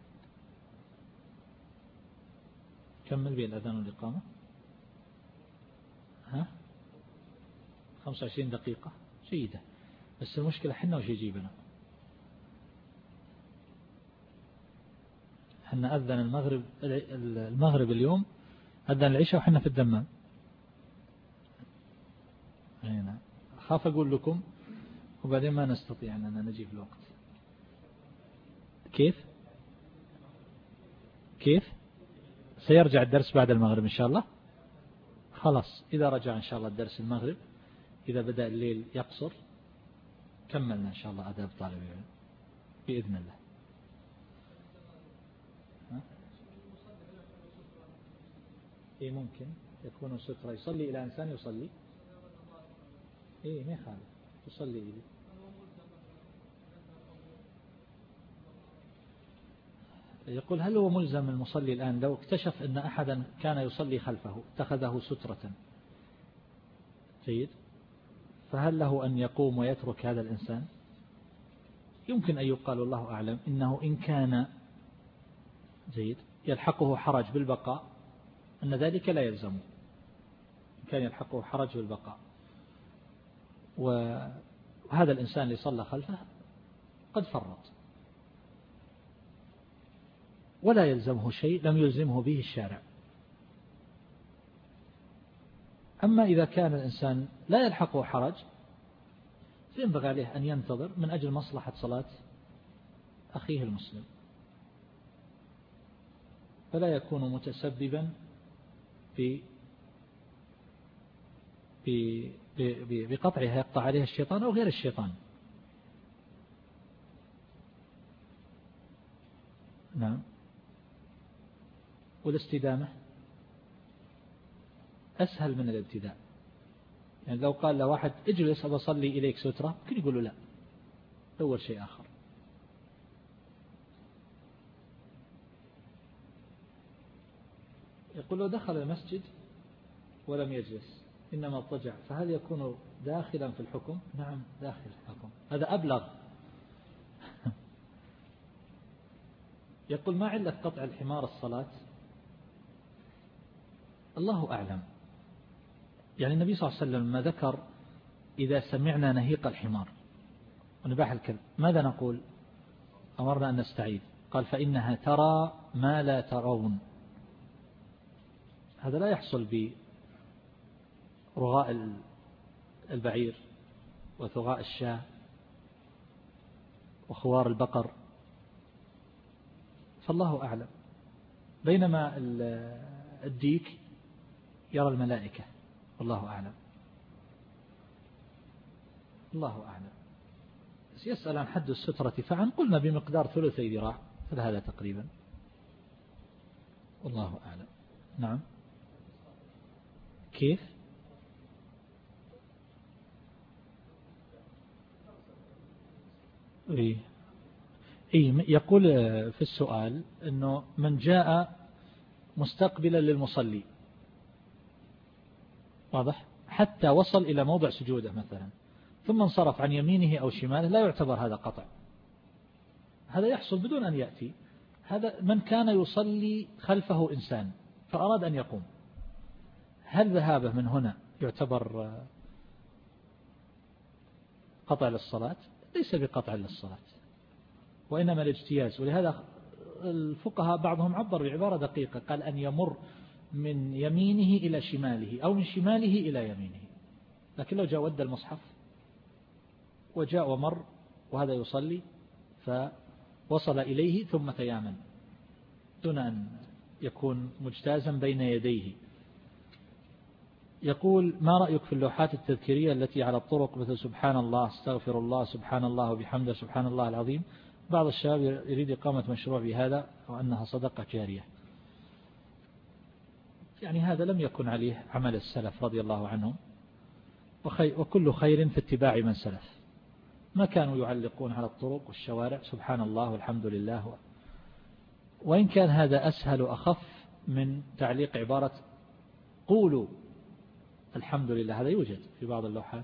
كمل بين الأذان والإقامة. ها؟ خمسة وعشرين دقيقة جيدة، بس المشكلة حنا وش يجيبنا؟ حنا أذن المغرب المغرب اليوم، أذن العشاء وحنا في الدمام. هنا خاف أقول لكم وبعدين ما نستطيع أننا نجيب الوقت. كيف كيف سيرجع الدرس بعد المغرب إن شاء الله. خلاص، إذا رجع إن شاء الله الدرس المغرب، إذا بدأ الليل يقصر كملنا إن شاء الله آداب طالب العلم بإذن الله. إيه ممكن يكون سترة، يصلي إلى إنسان يصلي. إيه ما يخالف يصلي إليه. يقول هل هو ملزم المصلي الآن لو اكتشف أن أحدا كان يصلي خلفه اتخذه سترة؟ جيد. فهل له أن يقوم ويترك هذا الإنسان؟ يمكن أن يقال والله أعلم إنه إن كان جيد يلحقه حرج بالبقاء أن ذلك لا يلزمه، إن كان يلحقه حرج بالبقاء، وهذا الإنسان اللي صلى خلفه قد فرط ولا يلزمه شيء لم يلزمه به الشارع. أما إذا كان الإنسان لا يلحقه حرج فينبغي عليه أن ينتظر من أجل مصلحة صلاة أخيه المسلم، فلا يكون متسببا في بقطعها يقطع عليها الشيطان أو غير الشيطان. نعم. والاستدامة أسهل من الابتداء، يعني لو قال لواحد اجلس أصلي إليك سترة ممكن يقول له لا، أول شيء آخر. يقول لو دخل المسجد ولم يجلس إنما اضطجع فهل يكون داخلا في الحكم؟ نعم داخل في الحكم، هذا أبلغ. يقول ما علة قطع الحمار الصلاة؟ الله أعلم. يعني النبي صلى الله عليه وسلم ما ذكر إذا سمعنا نهيق الحمار ونباح الكلب ماذا نقول؟ أمرنا أن نستعيذ، قال فإنها ترى ما لا ترون. هذا لا يحصل برغاء البعير وثغاء الشاة وخوار البقر، فالله أعلم. بينما الديك يرى الملائكة، والله أعلم. الله أعلم. يسأل عن حد السترة فعن قلنا بمقدار ثلثي ذراع، فهذا تقريبا، والله أعلم. نعم. كيف؟ إيه؟ إيه يقول في السؤال أنه من جاء مستقبلا للمصلي، واضح، حتى وصل إلى موضع سجوده مثلا ثم انصرف عن يمينه أو شماله، لا يعتبر هذا قطع، هذا يحصل بدون أن يأتي. هذا من كان يصلي خلفه إنسان فأراد أن يقوم، هل ذهابه من هنا يعتبر قطع للصلاة؟ ليس بقطع للصلاة، وإنما الاجتياز. ولهذا الفقهاء بعضهم عبر بعبارة دقيقة، قال أن يمر من يمينه إلى شماله أو من شماله إلى يمينه. لكن لو جاء ود المصحف وجاء ومر وهذا يصلي فوصل إليه ثم تيامن دون أن يكون مجتازا بين يديه. يقول ما رأيك في اللوحات التذكيرية التي على الطرق مثل سبحان الله، استغفر الله، سبحان الله وبحمده، سبحان الله العظيم؟ بعض الشباب يريد إقامة مشروع بهذا وأنها صدقة جارية. يعني هذا لم يكن عليه عمل السلف رضي الله عنهم، وكل خير في اتباع من سلف. ما كانوا يعلقون على الطرق والشوارع سبحان الله والحمد لله، وإن كان هذا أسهل وأخف من تعليق عبارة قولوا الحمد لله، هذا يوجد في بعض اللوحات.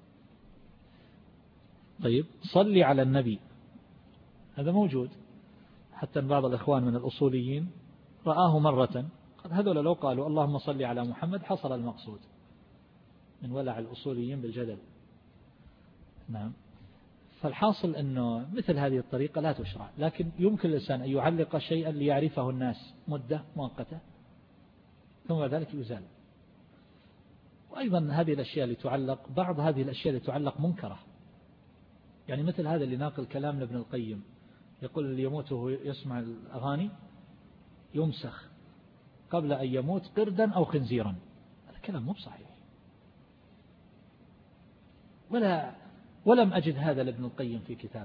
طيب صلي على النبي، هذا موجود، حتى بعض الإخوان من الأصوليين رآه مرة، قال هذول لو قالوا اللهم صل على محمد حصل المقصود، من ولع الأصوليين بالجدل. نعم. فالحاصل أنه مثل هذه الطريقة لا تشرع، لكن يمكن الإنسان أن يعلق شيئا ليعرفه الناس مدة مؤقتة ثم ذلك يزال. وأيضا هذه الأشياء اللي تعلق، بعض هذه الأشياء اللي تعلق منكرة، يعني مثل هذا اللي ناقل كلام لابن القيم، يقول اللي يموت وهو يسمع الأغاني يمسخ قبل أن يموت قردا أو خنزيرا. هذا كلام مو صحيح، ولا ولم أجد هذا لابن القيم في كتاب.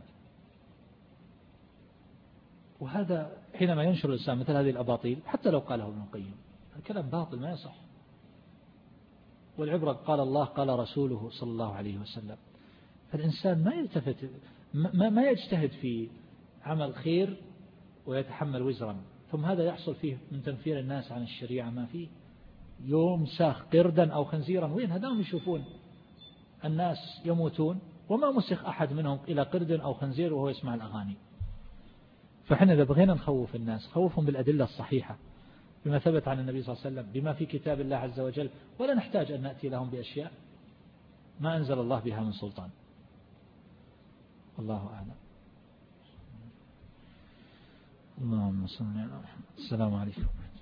وهذا حينما ينشر الإنسان مثل هذه الأباطيل حتى لو قاله ابن القيم، الكلام باطل ما يصح. والعبرة قال الله قال رسوله صلى الله عليه وسلم. فالإنسان ما يلتفت ما, ما يجتهد في عمل خير ويتحمل وزرا، ثم هذا يحصل فيه من تنفير الناس عن الشريعة ما فيه. يوم ساخ قردا أو خنزيرا، وين هذاهم يشوفون الناس يموتون وما مسخ أحد منهم إلى قرد أو خنزير وهو يسمع الأغاني. فحنا إذا بغينا نخوف الناس خوفهم بالأدلة الصحيحة بما ثبت عن النبي صلى الله عليه وسلم، بما في كتاب الله عز وجل، ولا نحتاج أن نأتي لهم بأشياء ما أنزل الله بها من سلطان. الله أعلم. اللهم صل على محمد. السلام عليكم.